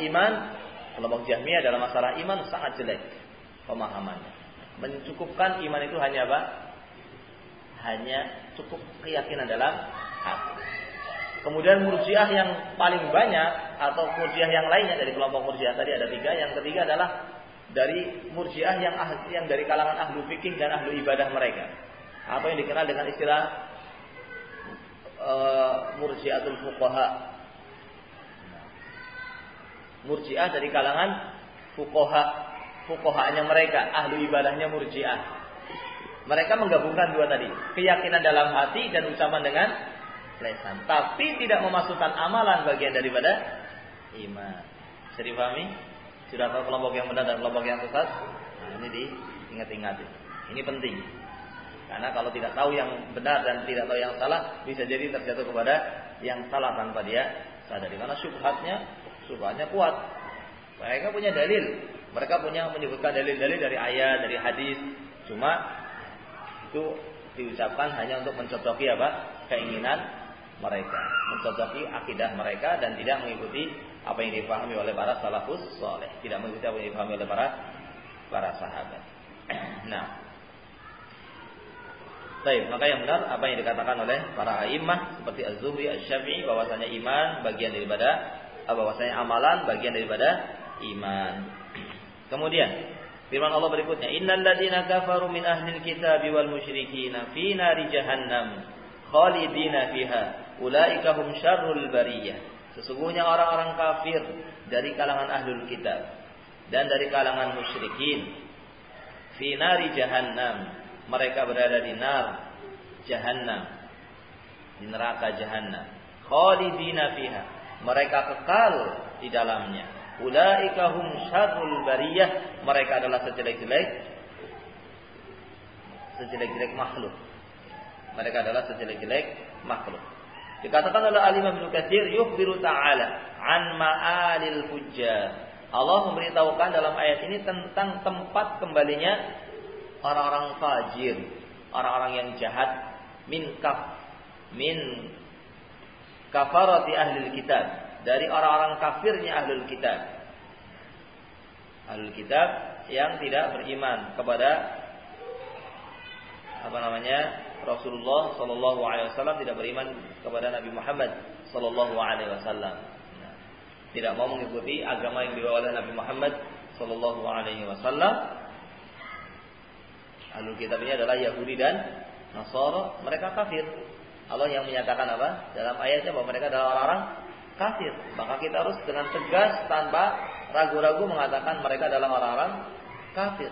Speaker 1: iman sangat jelek pemahamannya. Mencukupkan iman itu hanya apa? Hanya cukup keyakinan dalam hati. Kemudian Murji'ah yang paling banyak atau Murji'ah yang lainnya dari kelompok Murji'ah tadi ada 3. Yang ketiga adalah dari Murji'ah yang dari kalangan ahlu fikih dan ahlu ibadah mereka. Apa yang dikenal dengan istilah Murji'atul Fuqaha. Murji'ah dari kalangan fuqahanya mereka, ahlu ibadahnya Murji'ah. Mereka menggabungkan 2 tadi, keyakinan dalam hati dan ucapan dengan lisan, tapi tidak memasukkan amalan bagian daripada iman. Bisa dipahami? Sudah tahu kelompok yang benar dan kelompok yang sesat? Nah, ini diingat-ingat. Ini penting. Karena kalau tidak tahu yang benar dan tidak tahu yang salah, bisa jadi terjatuh kepada yang salah tanpa dia sadari. Karena syubhatnya kuat. Mereka punya dalil. Mereka menyebutkan dalil-dalil dari ayat, dari hadis. Cuma itu diucapkan hanya untuk mencocoki keinginan mereka, mencocoki akidah mereka dan tidak mengikuti apa yang dipahami oleh para salafus saleh, tidak mengikuti apa yang dipahami oleh para sahabat. Nah, baik, maka yang benar apa yang dikatakan oleh para a'immah seperti Az-Zuhri, Asy-Syafi'i bahwasanya iman bagian daripada bahwasanya amalan bagian daripada iman. Kemudian firman Allah berikutnya, innal ladzina kafaru min ahlil kitabi wal musyrikin fi nari jahannam khalidina fiha ulaika hum syarrul bariyah. Sesungguhnya orang-orang kafir dari kalangan ahlul kitab dan dari kalangan musyrikin fi nari jahannam, mereka berada di nar jahannam, di neraka jahannam, khalidina fiha, mereka kekal di dalamnya. Ulaika hum syarrul bariyah, mereka adalah sejelek-jelek makhluk. Mereka adalah sejelek-jelek makhluk. Dikatakan oleh Al-Imam Ibnu Katsir, yukhbiru ta'ala an ma'alil fujjar. Allah memberitahukan dalam ayat ini tentang tempat kembalinya orang-orang fajir, orang-orang yang jahat, min kafarati ahlil kitab, dari orang-orang kafirnya ahlul kitab. Ahlul kitab yang tidak beriman kepada Rasulullah sallallahu alaihi wasallam, tidak beriman kepada Nabi Muhammad sallallahu alaihi wasallam. Tidak mau mengikuti agama yang dibawa oleh Nabi Muhammad sallallahu alaihi wasallam. Ahlul kitab ini adalah Yahudi dan Nasara, mereka kafir. Allah yang menyatakan apa? Dalam ayatnya bahwa mereka adalah orang-orang kafir. Maka kita harus dengan tegas tanpa ragu-ragu mengatakan mereka adalah orang-orang kafir.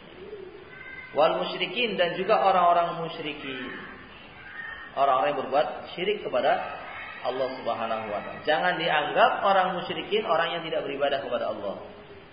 Speaker 1: Wal musyrikin, dan juga orang-orang musyrikin, orang-orang yang berbuat syirik kepada Allah Subhanahu wa taala. Jangan dianggap orang musyrikin orang yang tidak beribadah kepada Allah.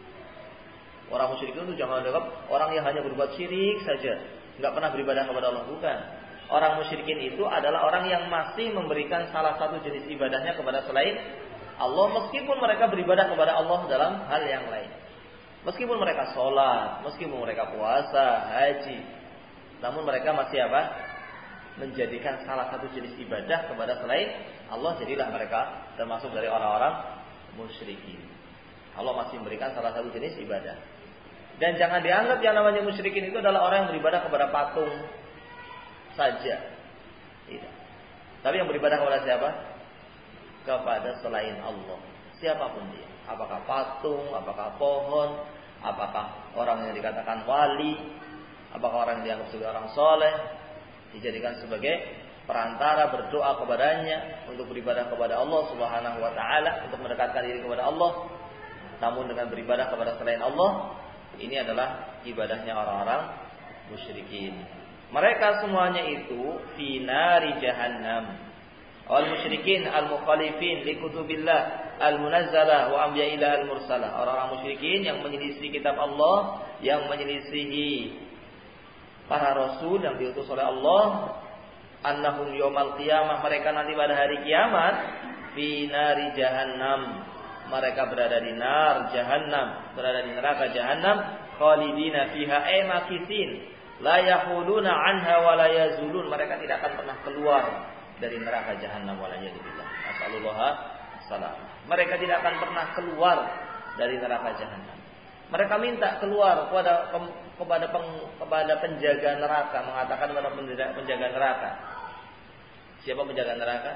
Speaker 1: Orang musyrikin itu jangan dianggap orang yang hanya berbuat syirik saja, enggak pernah beribadah kepada Allah, bukan. Orang musyrikin itu adalah orang yang masih memberikan salah satu jenis ibadahnya kepada selain Allah, meskipun mereka beribadah kepada Allah dalam hal yang lain. Meskipun mereka sholat, meskipun mereka puasa, haji, namun mereka masih menjadikan salah satu jenis ibadah kepada selain Allah. Jadilah mereka termasuk dari orang-orang musyrikin. Allah masih memberikan salah satu jenis ibadah. Dan jangan dianggap yang namanya musyrikin itu adalah orang yang beribadah kepada patung saja. Tidak. Tapi yang beribadah kepada siapa? Kepada selain Allah. Siapapun dia. Apakah patung, apakah pohon, apakah orang yang dikatakan wali, apakah orang yang dianggap sebagai orang soleh, dijadikan sebagai perantara berdoa kepadanya untuk beribadah kepada Allah Subhanahu wa taala, untuk mendekatkan diri kepada Allah. Namun dengan beribadah kepada selain Allah, ini adalah ibadahnya orang-orang musyrikin. Mereka semuanya itu fi nari jahannam. Al-musyrikin al-mukhalifin li kutubillah al-munazzalah wa anbiya'illah al-mursalah. Orang-orang musyrikin yang menyelisih kitab Allah, yang menyelisihi para rasul yang diutus oleh Allah. Annahum yaumal qiyamah, mereka nanti pada hari kiamat fi nari jahannam. Mereka berada di nar jahannam, berada di neraka jahannam, khalidina fiha makithin la yahuluna anha wa la yazulun. Mereka tidak akan pernah keluar dari neraka jahanam wala yadillah. Nasallallahu salam. Mereka tidak akan pernah keluar dari neraka jahanam. Mereka minta keluar kepada penjaga neraka, mengatakan kepada penjaga neraka. Siapa penjaga neraka?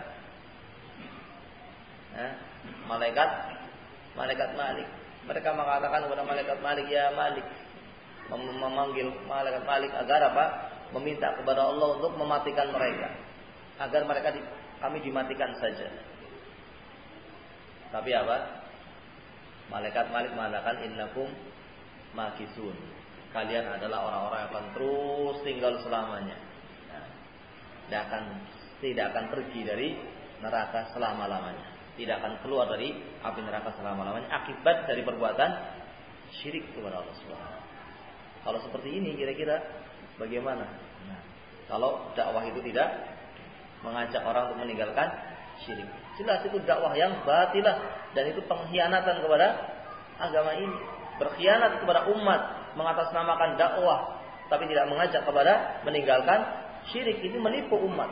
Speaker 1: Malaikat Malik. Mereka mengatakan kepada malaikat Malik, ya Malik, memanggil malaikat Malik agar apa? Meminta kepada Allah untuk mematikan mereka, agar kami dimatikan saja. Tapi apa? Malaikat Malik mengatakan innakum makisun. Kalian adalah orang-orang yang akan terus tinggal selamanya. Tidak akan pergi dari neraka selama-lamanya. Tidak akan keluar dari api neraka selama-lamanya akibat dari perbuatan syirik kepada Allah Subhanahu. Kalau seperti ini kira-kira bagaimana? Kalau dakwah itu tidak mengajak orang untuk meninggalkan syirik, jelas itu dakwah yang batilah dan itu pengkhianatan kepada agama ini. Berkhianat kepada umat, mengatasnamakan dakwah tapi tidak mengajak kepada meninggalkan syirik, ini menipu umat.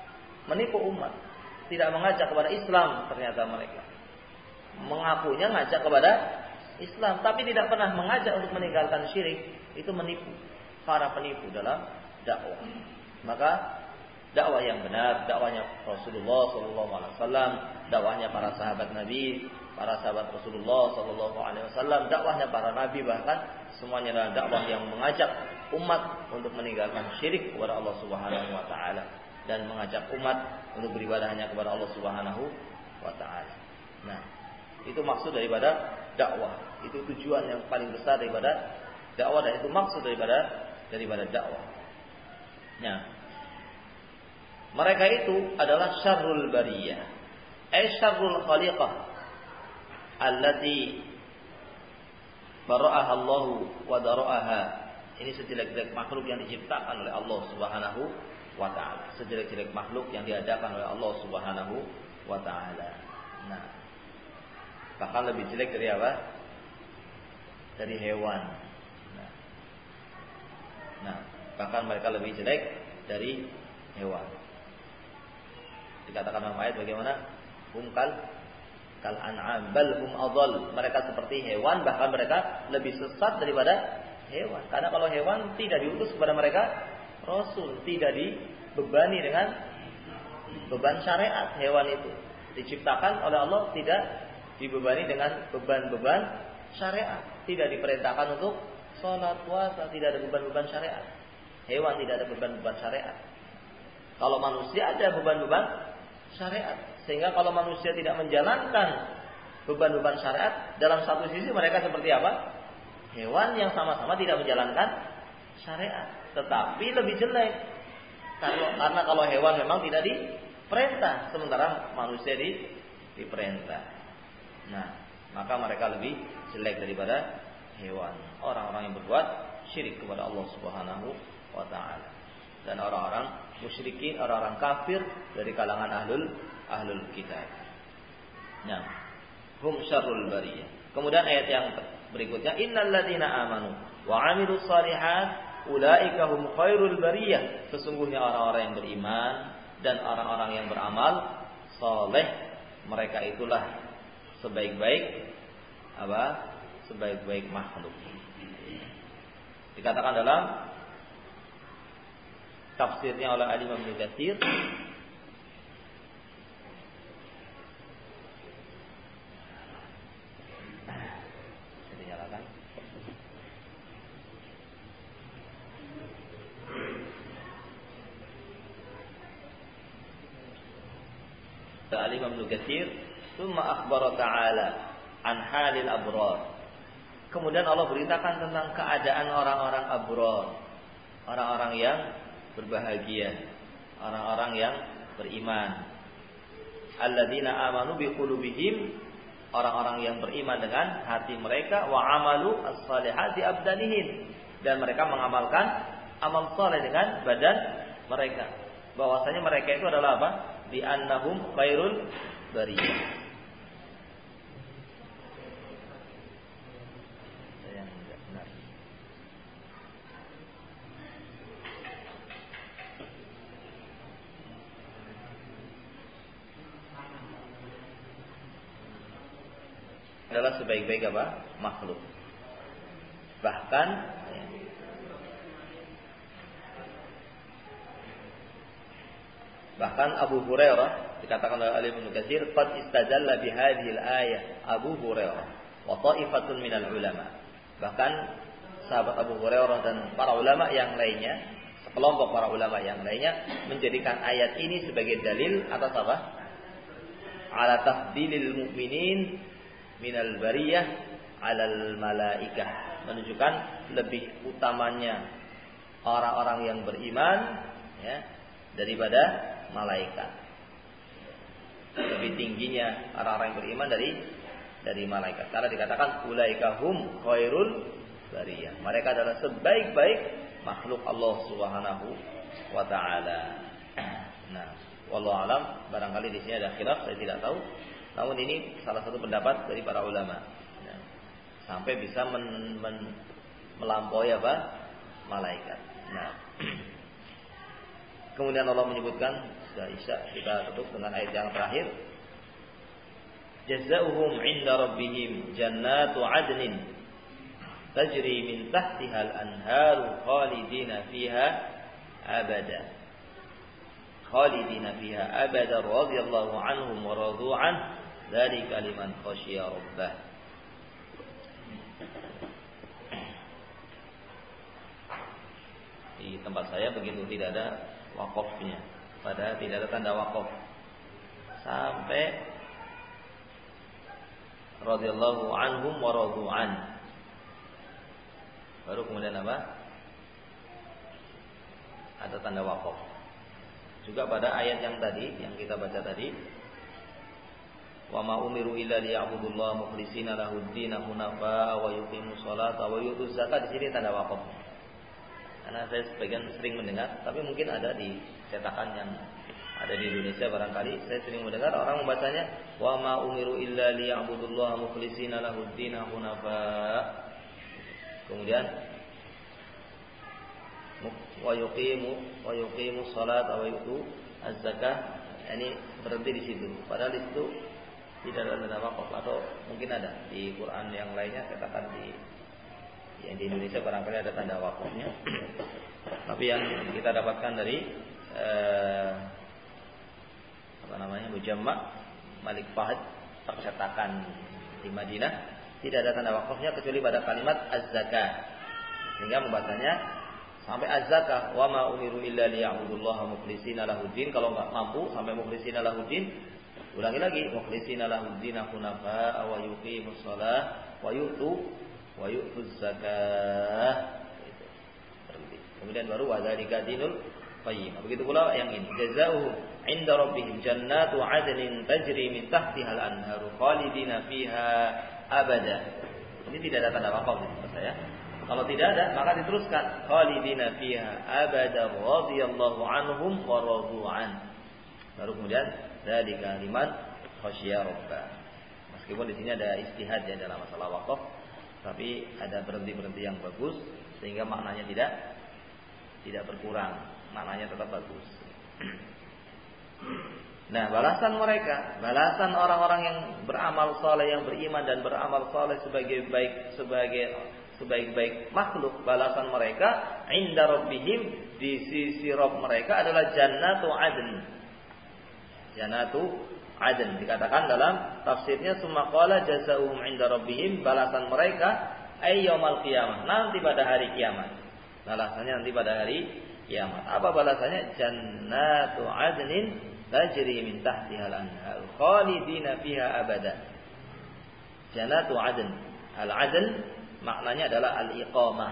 Speaker 1: Tidak mengajak kepada Islam, ternyata mereka mengakunya ngajak kepada Islam tapi tidak pernah mengajak untuk meninggalkan syirik. Itu menipu, para penipu dalam dakwah. Maka dakwah yang benar, dakwahnya Rasulullah SAW, dakwahnya para sahabat Nabi, para sahabat Rasulullah SAW, dakwahnya para Nabi, bahkan semuanya adalah dakwah yang mengajak umat untuk meninggalkan syirik kepada Allah Subhanahu Wa Taala dan mengajak umat untuk beribadah hanya kepada Allah Subhanahu Wa Taala. Nah, itu maksud daripada dakwah. Itu tujuan yang paling besar daripada dakwah dan itu maksud daripada dakwah. Nah, mereka itu adalah syarrul bariyah, syarrul khaliqah allati bara'aha Allah wa dara'aha. Ini sejelek-jelek makhluk yang diciptakan oleh Allah Subhanahu wa taala, sejelek-jelek makhluk yang diadakan oleh Allah Subhanahu wa taala. Nah, bahkan lebih jelek dari apa? Dari hewan. Nah, bahkan mereka lebih jelek dari hewan. Dikatakan dalam ayat bagaimana? Hum kal an'am bal hum adall. Mereka seperti hewan, bahkan mereka lebih sesat daripada hewan. Karena kalau hewan tidak diutus kepada mereka rasul, tidak dibebani dengan beban syariat. Hewan itu diciptakan oleh Allah tidak dibebani dengan beban-beban syariat, tidak diperintahkan untuk sholat, puasa, tidak ada beban-beban syariat. Hewan tidak ada beban-beban syariat. Kalau manusia ada beban-beban syariat. Sehingga kalau manusia tidak menjalankan beban-beban syariat, dalam satu sisi mereka seperti apa? Hewan yang sama-sama tidak menjalankan syariat, tetapi lebih jelek. Karena kalau hewan memang tidak diperintah, sementara manusia diperintah. Nah, maka mereka lebih jelek daripada hewan. Orang-orang yang berbuat syirik kepada Allah Subhanahu wa taala. Dan orang-orang musyrikin, orang-orang kafir dari kalangan ahlul kitab. Nah, hum syarrul bariyah. Kemudian ayat yang berikutnya, innal ladzina amanu wa 'amilus shalihat ulaika hum khairul bariyah. Sesungguhnya orang-orang yang beriman dan orang-orang yang beramal saleh, mereka itulah sebaik-baik sebaik-baik makhluk. Dikatakan dalam tafsirnya oleh Imam Ibnu Katsir, Al-Imam Ibnu Katsir, "Tsumma akhbara ta'ala an halil abrar." Kemudian Allah beritakan tentang keadaan orang-orang abrar, orang-orang yang berbahagia, orang-orang yang beriman. Alladzina amanu biqulubihim, orang-orang yang beriman dengan hati mereka, wa amalu as-salihati abdanihim, dan mereka mengamalkan amal saleh dengan badan mereka. Bahwasanya mereka itu adalah apa? Bi annahum khairul bariyah. Yang tidak benar. adalah sebaik-baik apa? Makhluk. Bahkan Abu Hurairah dikatakan oleh Ibnu Katsir, qad istadalla bi hadhil ayah Abu Hurairah wa ta'ifatun minal ulama. Bahkan sahabat Abu Hurairah dan para ulama yang lainnya, sekelompok para ulama yang lainnya menjadikan ayat ini sebagai dalil atas apa? Ala tafdilil mu'minin minal bariyah alal malaikah, menunjukkan lebih utamanya orang-orang yang beriman ya daripada malaikat. Lebih tingginya orang-orang yang beriman dari malaikat. Karena dikatakan ulaika hum khairul bariyah. Mereka adalah sebaik-baik makhluk Allah Subhanahu wa taala. Nah, wallahu alam, barangkali di sini ada khilaf, saya tidak tahu. Namun ini salah satu pendapat dari para ulama. Nah, sampai bisa melampaui apa? Malaikat. Nah, kemudian Allah menyebutkan, sudah Isya, kita tutup dengan ayat yang terakhir. Jazaohum 'inda rabbihim jannatu 'adnin tajri min tahtiha al-anharu khalidina fiha abada. Khalidina fiha abada radhiyallahu anhum wa radu an dzalika liman khasyiya rabbah. Di tempat saya begitu tidak ada wakofnya, padahal tidak ada tanda wakof sampai radhiyallahu anhum wa radu an, baru kemudian apa? Ada tanda wakof. Juga pada ayat yang tadi yang kita baca tadi, wa ma umiru illa liya'budullaha mukhlishina lahud-din hunafa wa yuqimus sholata wa yutuz zakat. Di sini tanda wakof. Karena saya sebagian sering mendengar, tapi mungkin ada di cetakan yang ada di Indonesia barangkali, saya sering mendengar orang membacanya wa ma umiru illa liya'budullaha mukhlishina lahud-din hunafa. Kemudian wa yuqimu shalat wa yutu az-zakah, ini berhenti di situ. Padahal di situ tidak ada tanda wakaf, atau mungkin ada di Quran yang lainnya katakan yang di Indonesia barangkali ada tanda wakafnya. Tapi yang kita dapatkan dari Mujamma' Malik Fahd, percetakan di Madinah, tidak ada tanda wakafnya kecuali pada kalimat az-zakah, sehingga membacanya sampai az-zakah wa ma umiru illa liya'budullaha mukhlishina lahuddin. Kalau enggak mampu sampai mukhlishina lahuddin, ulangi lagi mukhlishina lahuddin hunafa wa yuqimus shalah wa yutuz zakah. Kemudian baru wa dzalika dinul qayyim. Begitu pula yang ini, jazaohum 'inda rabbihim jannatu 'adnin tajri min tahtiha al-anharu khalidina fiha abada. Ini tidak ada tanda wakaf di tempat saya. Kalau tidak ada, maka diteruskan khalidina fiha abada radhiyallahu anhum wa radu an. Baru kemudian dzalika liman khasyiya rabbah. Meskipun di sini ada ijtihad ya dalam masalah wakaf, tapi ada berhenti-berhenti yang bagus sehingga maknanya tidak berkurang, maknanya tetap bagus. Nah, balasan mereka, balasan orang-orang yang beramal saleh, yang beriman dan beramal saleh sebaik-baik makhluk, balasan mereka inda rabbihim, di sisi Rabb mereka adalah jannatu adn. Jannatu adn dikatakan dalam tafsirnya summa qala jazaohum inda rabbihim, balasan mereka ayyaumal qiyamah, nanti pada hari kiamat. Balasannya nanti pada hari kiamat. Apa balasannya? Jannatu adnin tajri min tahtiha al-anhar khalidina fiha abada. Jannatu adn. Al-adn maknanya adalah al-iqamah.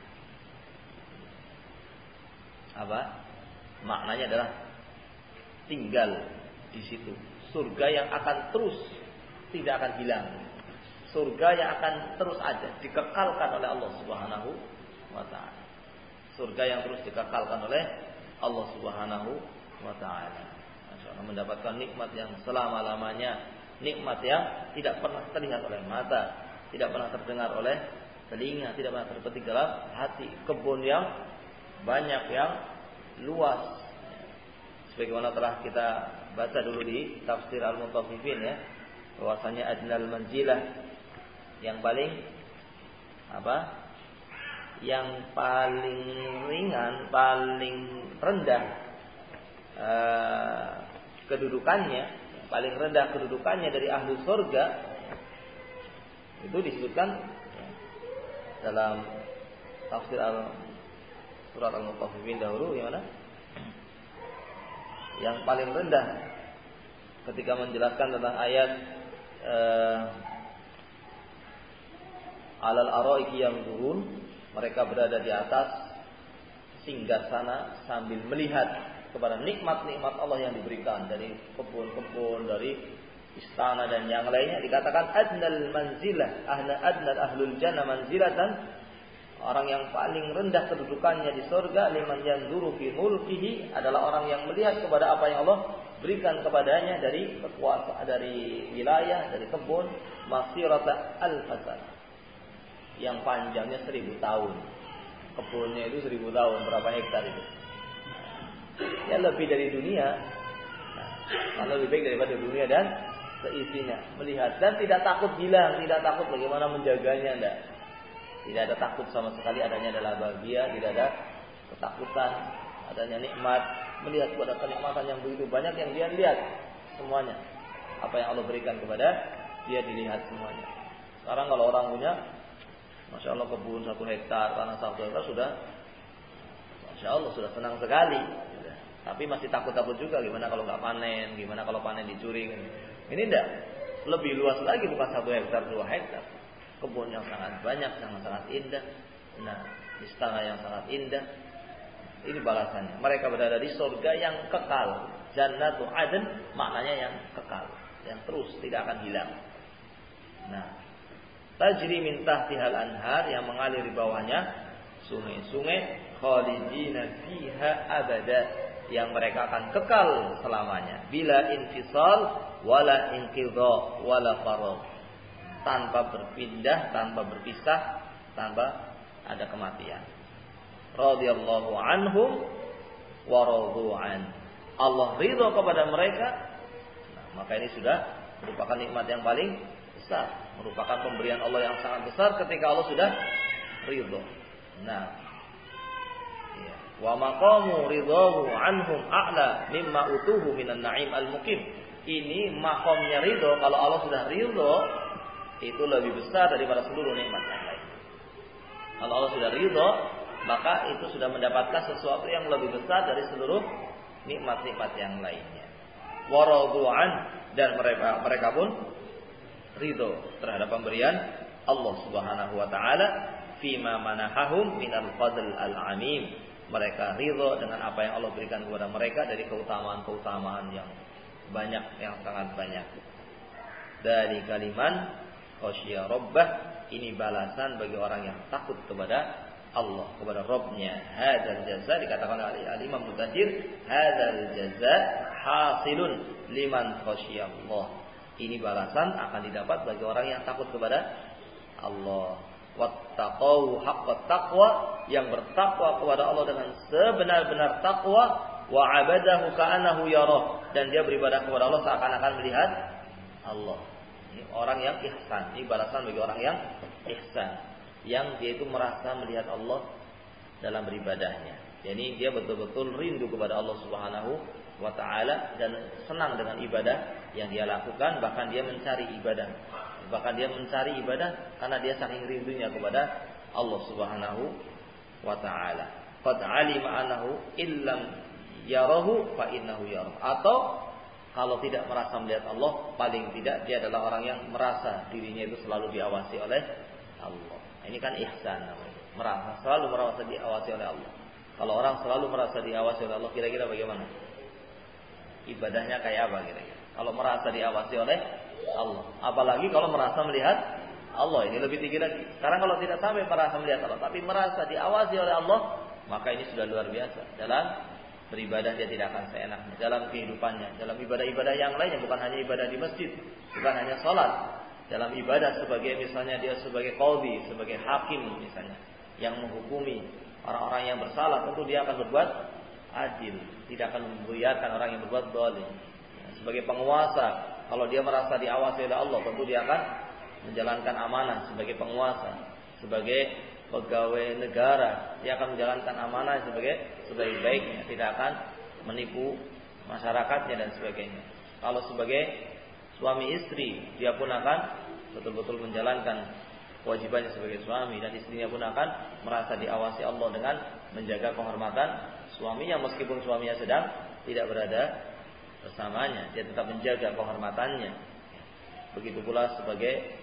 Speaker 1: Apa? Maknanya adalah tinggal di situ. Surga yang akan terus, tidak akan hilang. Surga yang akan terus ada, dikekalkan oleh Allah Subhanahu wa taala. Surga yang terus dikekalkan oleh Allah Subhanahu wa taala. Masyaallah, mendapatkan nikmat yang selama-lamanya, nikmat yang tidak pernah terlihat oleh mata, tidak pernah terdengar oleh telinga, tidak pernah terpetik dalam hati. Kebun yang banyak, yang luas. Sebagaimana telah kita baca dulu di tafsir Al-Mutaffifin ya, bahwasanya adnal manzilah Yang paling apa? Yang paling ringan, paling rendah kedudukannya, paling rendah kedudukannya dari ahli surga, itu disebutkan dalam tafsir surat Al-Mutaffifin dahulu, yang mana? Yang paling rendah ketika menjelaskan tentang ayat alal araiki yanzurun, mereka berada di atas singgasana sambil melihat kepada nikmat-nikmat Allah yang diberikan dari kebun-kebun, dari istana dan yang lainnya. Dikatakan adnal manzilah, adnal ahlul jannah manzilatan, orang yang paling rendah kedudukannya di surga, liman yanzuru fi mulkihi, adalah orang yang melihat kepada apa yang Allah berikan kepadanya dari kekuasaan, dari wilayah, dari kebun, masirata al-fasad, yang panjangnya 1000 tahun. Kebunnya itu 1000 tahun, berapa hektar itu? Ya lebih dari dunia. Lebih baik daripada dunia dan seisinya. Melihat dan tidak takut hilang, tidak takut bagaimana menjaganya, enggak. Tidak ada takut sama sekali, adanya adalah bahagia, tidak ada ketakutan, adanya nikmat. Melihat kepada kenikmatan yang begitu banyak yang dia lihat semuanya. Apa yang Allah berikan kepada dia dilihat semuanya. Sekarang kalau orang punya, Masya Allah, kebun 1 hektar, tanah 1 hektar, sudah Masya Allah, sudah senang sekali. Tapi masih takut-takut juga, gimana kalau nggak panen, gimana kalau panen dicuri. Ini enggak, lebih luas lagi, bukan 1 hektar, 2 hektar. Kebun yang sangat banyak, sangat-sangat indah. Nah, istana yang sangat indah. Ini balasannya. Mereka berada di surga yang kekal. Jannatu Adn, maknanya yang kekal, yang terus tidak akan hilang. Nah, tajri min tahtihal anhar, yang mengalir di bawahnya sungai-sungai, khalidina fiha abada, yang mereka akan kekal selamanya, bila infisal wala inqidha wala faragh, tanpa berpindah, tanpa berpisah, tanpa ada kematian. Radhiyallahu anhum wa radu an, Allah ridha kepada mereka. Nah, maka ini sudah merupakan nikmat yang paling besar, merupakan pemberian Allah yang sangat besar ketika Allah sudah ridha. Nah, ya. Wa maqamu ridahu anhum a'la mimma utuhu minan na'im al-muqim. Ini makomnya ridha, kalau Allah sudah ridha itu lebih besar daripada seluruh nikmat yang lain. Kalau Allah sudah ridha, maka itu sudah mendapatkan sesuatu yang lebih besar dari seluruh nikmat-nikmat yang lainnya. Wa radu'an, dan mereka pun ridha terhadap pemberian Allah Subhanahu wa taala, fima manahahum minal fadl al-amim. Mereka ridha dengan apa yang Allah berikan kepada mereka dari keutamaan-keutamaan yang banyak, yang sangat banyak. Dari kaliman khasyiya rabbah, ini balasan bagi orang yang takut kepada Allah, kepada Rabbnya. Hadzal jaza, dikatakan oleh Imam Mutajir, hadzal jaza hasilun liman khasyiyallah. Ini balasan akan didapat bagi orang yang takut kepada Allah. Wattaqau haqqat taqwa, yang bertakwa kepada Allah dengan sebenar-benar takwa, wa abadahu ka'annahu yarah, dan dia beribadah kepada Allah seakan-akan melihat Allah. Ini orang yang ihsan. Ini balasan bagi orang yang ihsan, yang dia itu merasa melihat Allah dalam beribadahnya. Jadi dia betul-betul rindu kepada Allah Subhanahu wa taala dan senang dengan ibadah yang dia lakukan, bahkan dia mencari ibadah. Bahkan dia mencari ibadah karena dia saking rindunya kepada Allah Subhanahu wa taala. Qad alima annahu illam yarahu fa innahu yarah. Atau kalau tidak merasa melihat Allah, paling tidak dia adalah orang yang merasa dirinya itu selalu diawasi oleh Allah. Ini kan ihsan namanya. Selalu merasa diawasi oleh Allah. Kalau orang selalu merasa diawasi oleh Allah, kira-kira bagaimana? Ibadahnya kayak apa kira-kira? Kalau merasa diawasi oleh Allah, apalagi kalau merasa melihat Allah, ini lebih tinggi lagi. Sekarang kalau tidak sampai merasa melihat Allah, tapi merasa diawasi oleh Allah, maka ini sudah luar biasa. Dalam beribadah dia tidak akan seenaknya, dalam kehidupannya, dalam ibadah-ibadah yang lainnya, bukan hanya ibadah di masjid, bukan hanya sholat. Dalam ibadah sebagai misalnya dia sebagai qadhi, sebagai hakim misalnya, yang menghukumi orang-orang yang bersalah, tentu dia akan berbuat adil, tidak akan membiarkan orang yang berbuat zalim. Sebagai penguasa, kalau dia merasa diawasi oleh Allah, tentu dia akan menjalankan amanah sebagai penguasa, sebagai pegawai negara, dia akan menjalankan amanah sebagai sebaik-baiknya, tidak akan menipu masyarakatnya dan sebagainya. Kalau sebagai suami istri, dia pun akan betul-betul menjalankan kewajibannya sebagai suami, dan istrinya pun akan merasa diawasi Allah dengan menjaga kehormatan suaminya meskipun suaminya sedang tidak berada bersamanya, dia tetap menjaga kehormatannya. Begitu pula sebagai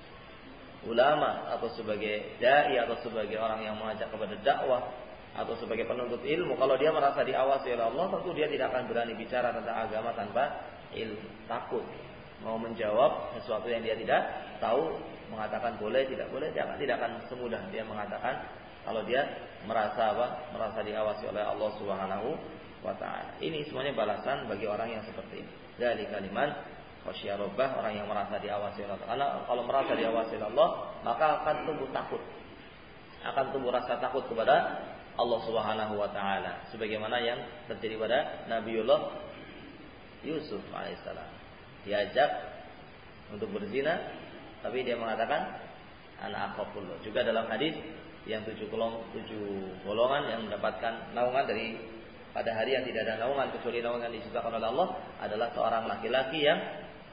Speaker 1: ulama atau sebagai dai atau sebagai orang yang mengajak kepada dakwah atau sebagai penuntut ilmu, kalau dia merasa diawasi oleh Allah, tentu dia tidak akan berani bicara tentang agama tanpa ilmu, takut mau menjawab sesuatu yang dia tidak tahu, mengatakan boleh tidak boleh, dia tidak akan semudah dia mengatakan kalau dia merasa merasa diawasi oleh Allah Subhanahu wa taala. Ini semuanya balasan bagi orang yang seperti ini. Dari kalimat khasyya rabbah, orang yang merasa diawasi oleh Allah. Kalau merasa diawasi oleh Allah, maka akan tumbuh takut, akan tumbuh rasa takut kepada Allah Subhanahu wa taala, sebagaimana yang terjadi pada Nabiullah Yusuf alaihissalam. Diajak untuk berzina, tapi dia mengatakan ana akhafullah. Juga dalam hadis yang 7 golongan yang mendapatkan naungan dari pada hari yang tidak ada naungan kecuali naungan yang diciptakan oleh Allah, adalah seorang laki-laki yang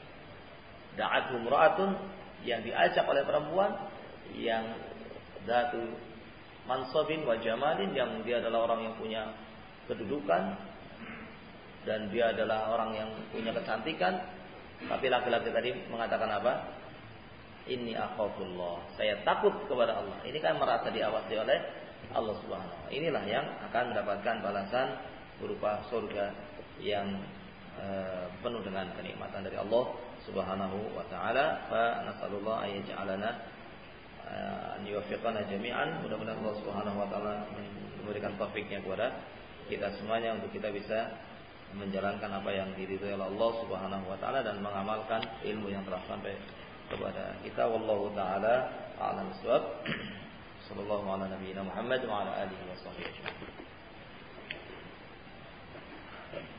Speaker 1: da'athu imra'atun, yang diajak oleh perempuan yang dzatu mansabin wa jamalin, yang dia adalah orang yang punya kedudukan dan dia adalah orang yang punya kecantikan. Tapi laki-laki tadi mengatakan apa? Inni akhafullah, saya takut kepada Allah. Ini kan merasa diawasi oleh Allah Subhanahu wa taala. Inilah yang akan mendapatkan balasan berupa surga yang penuh dengan kenikmatan dari Allah Subhanahu wa taala. Fa nasallallahu ay yaj'alana an yuwaffiqana jami'an. Mudah-mudahan Allah Subhanahu wa taala memberikan taufiknya kepada kita semuanya untuk kita bisa menjalankan apa yang diridhai oleh Allah Subhanahu wa taala dan mengamalkan ilmu yang telah sampai kepada kita. Wallahu taala a'lam bissawab. Sallallahu ala nabiyyina Muhammad wa ala alihi wa sahbihi ajma'in.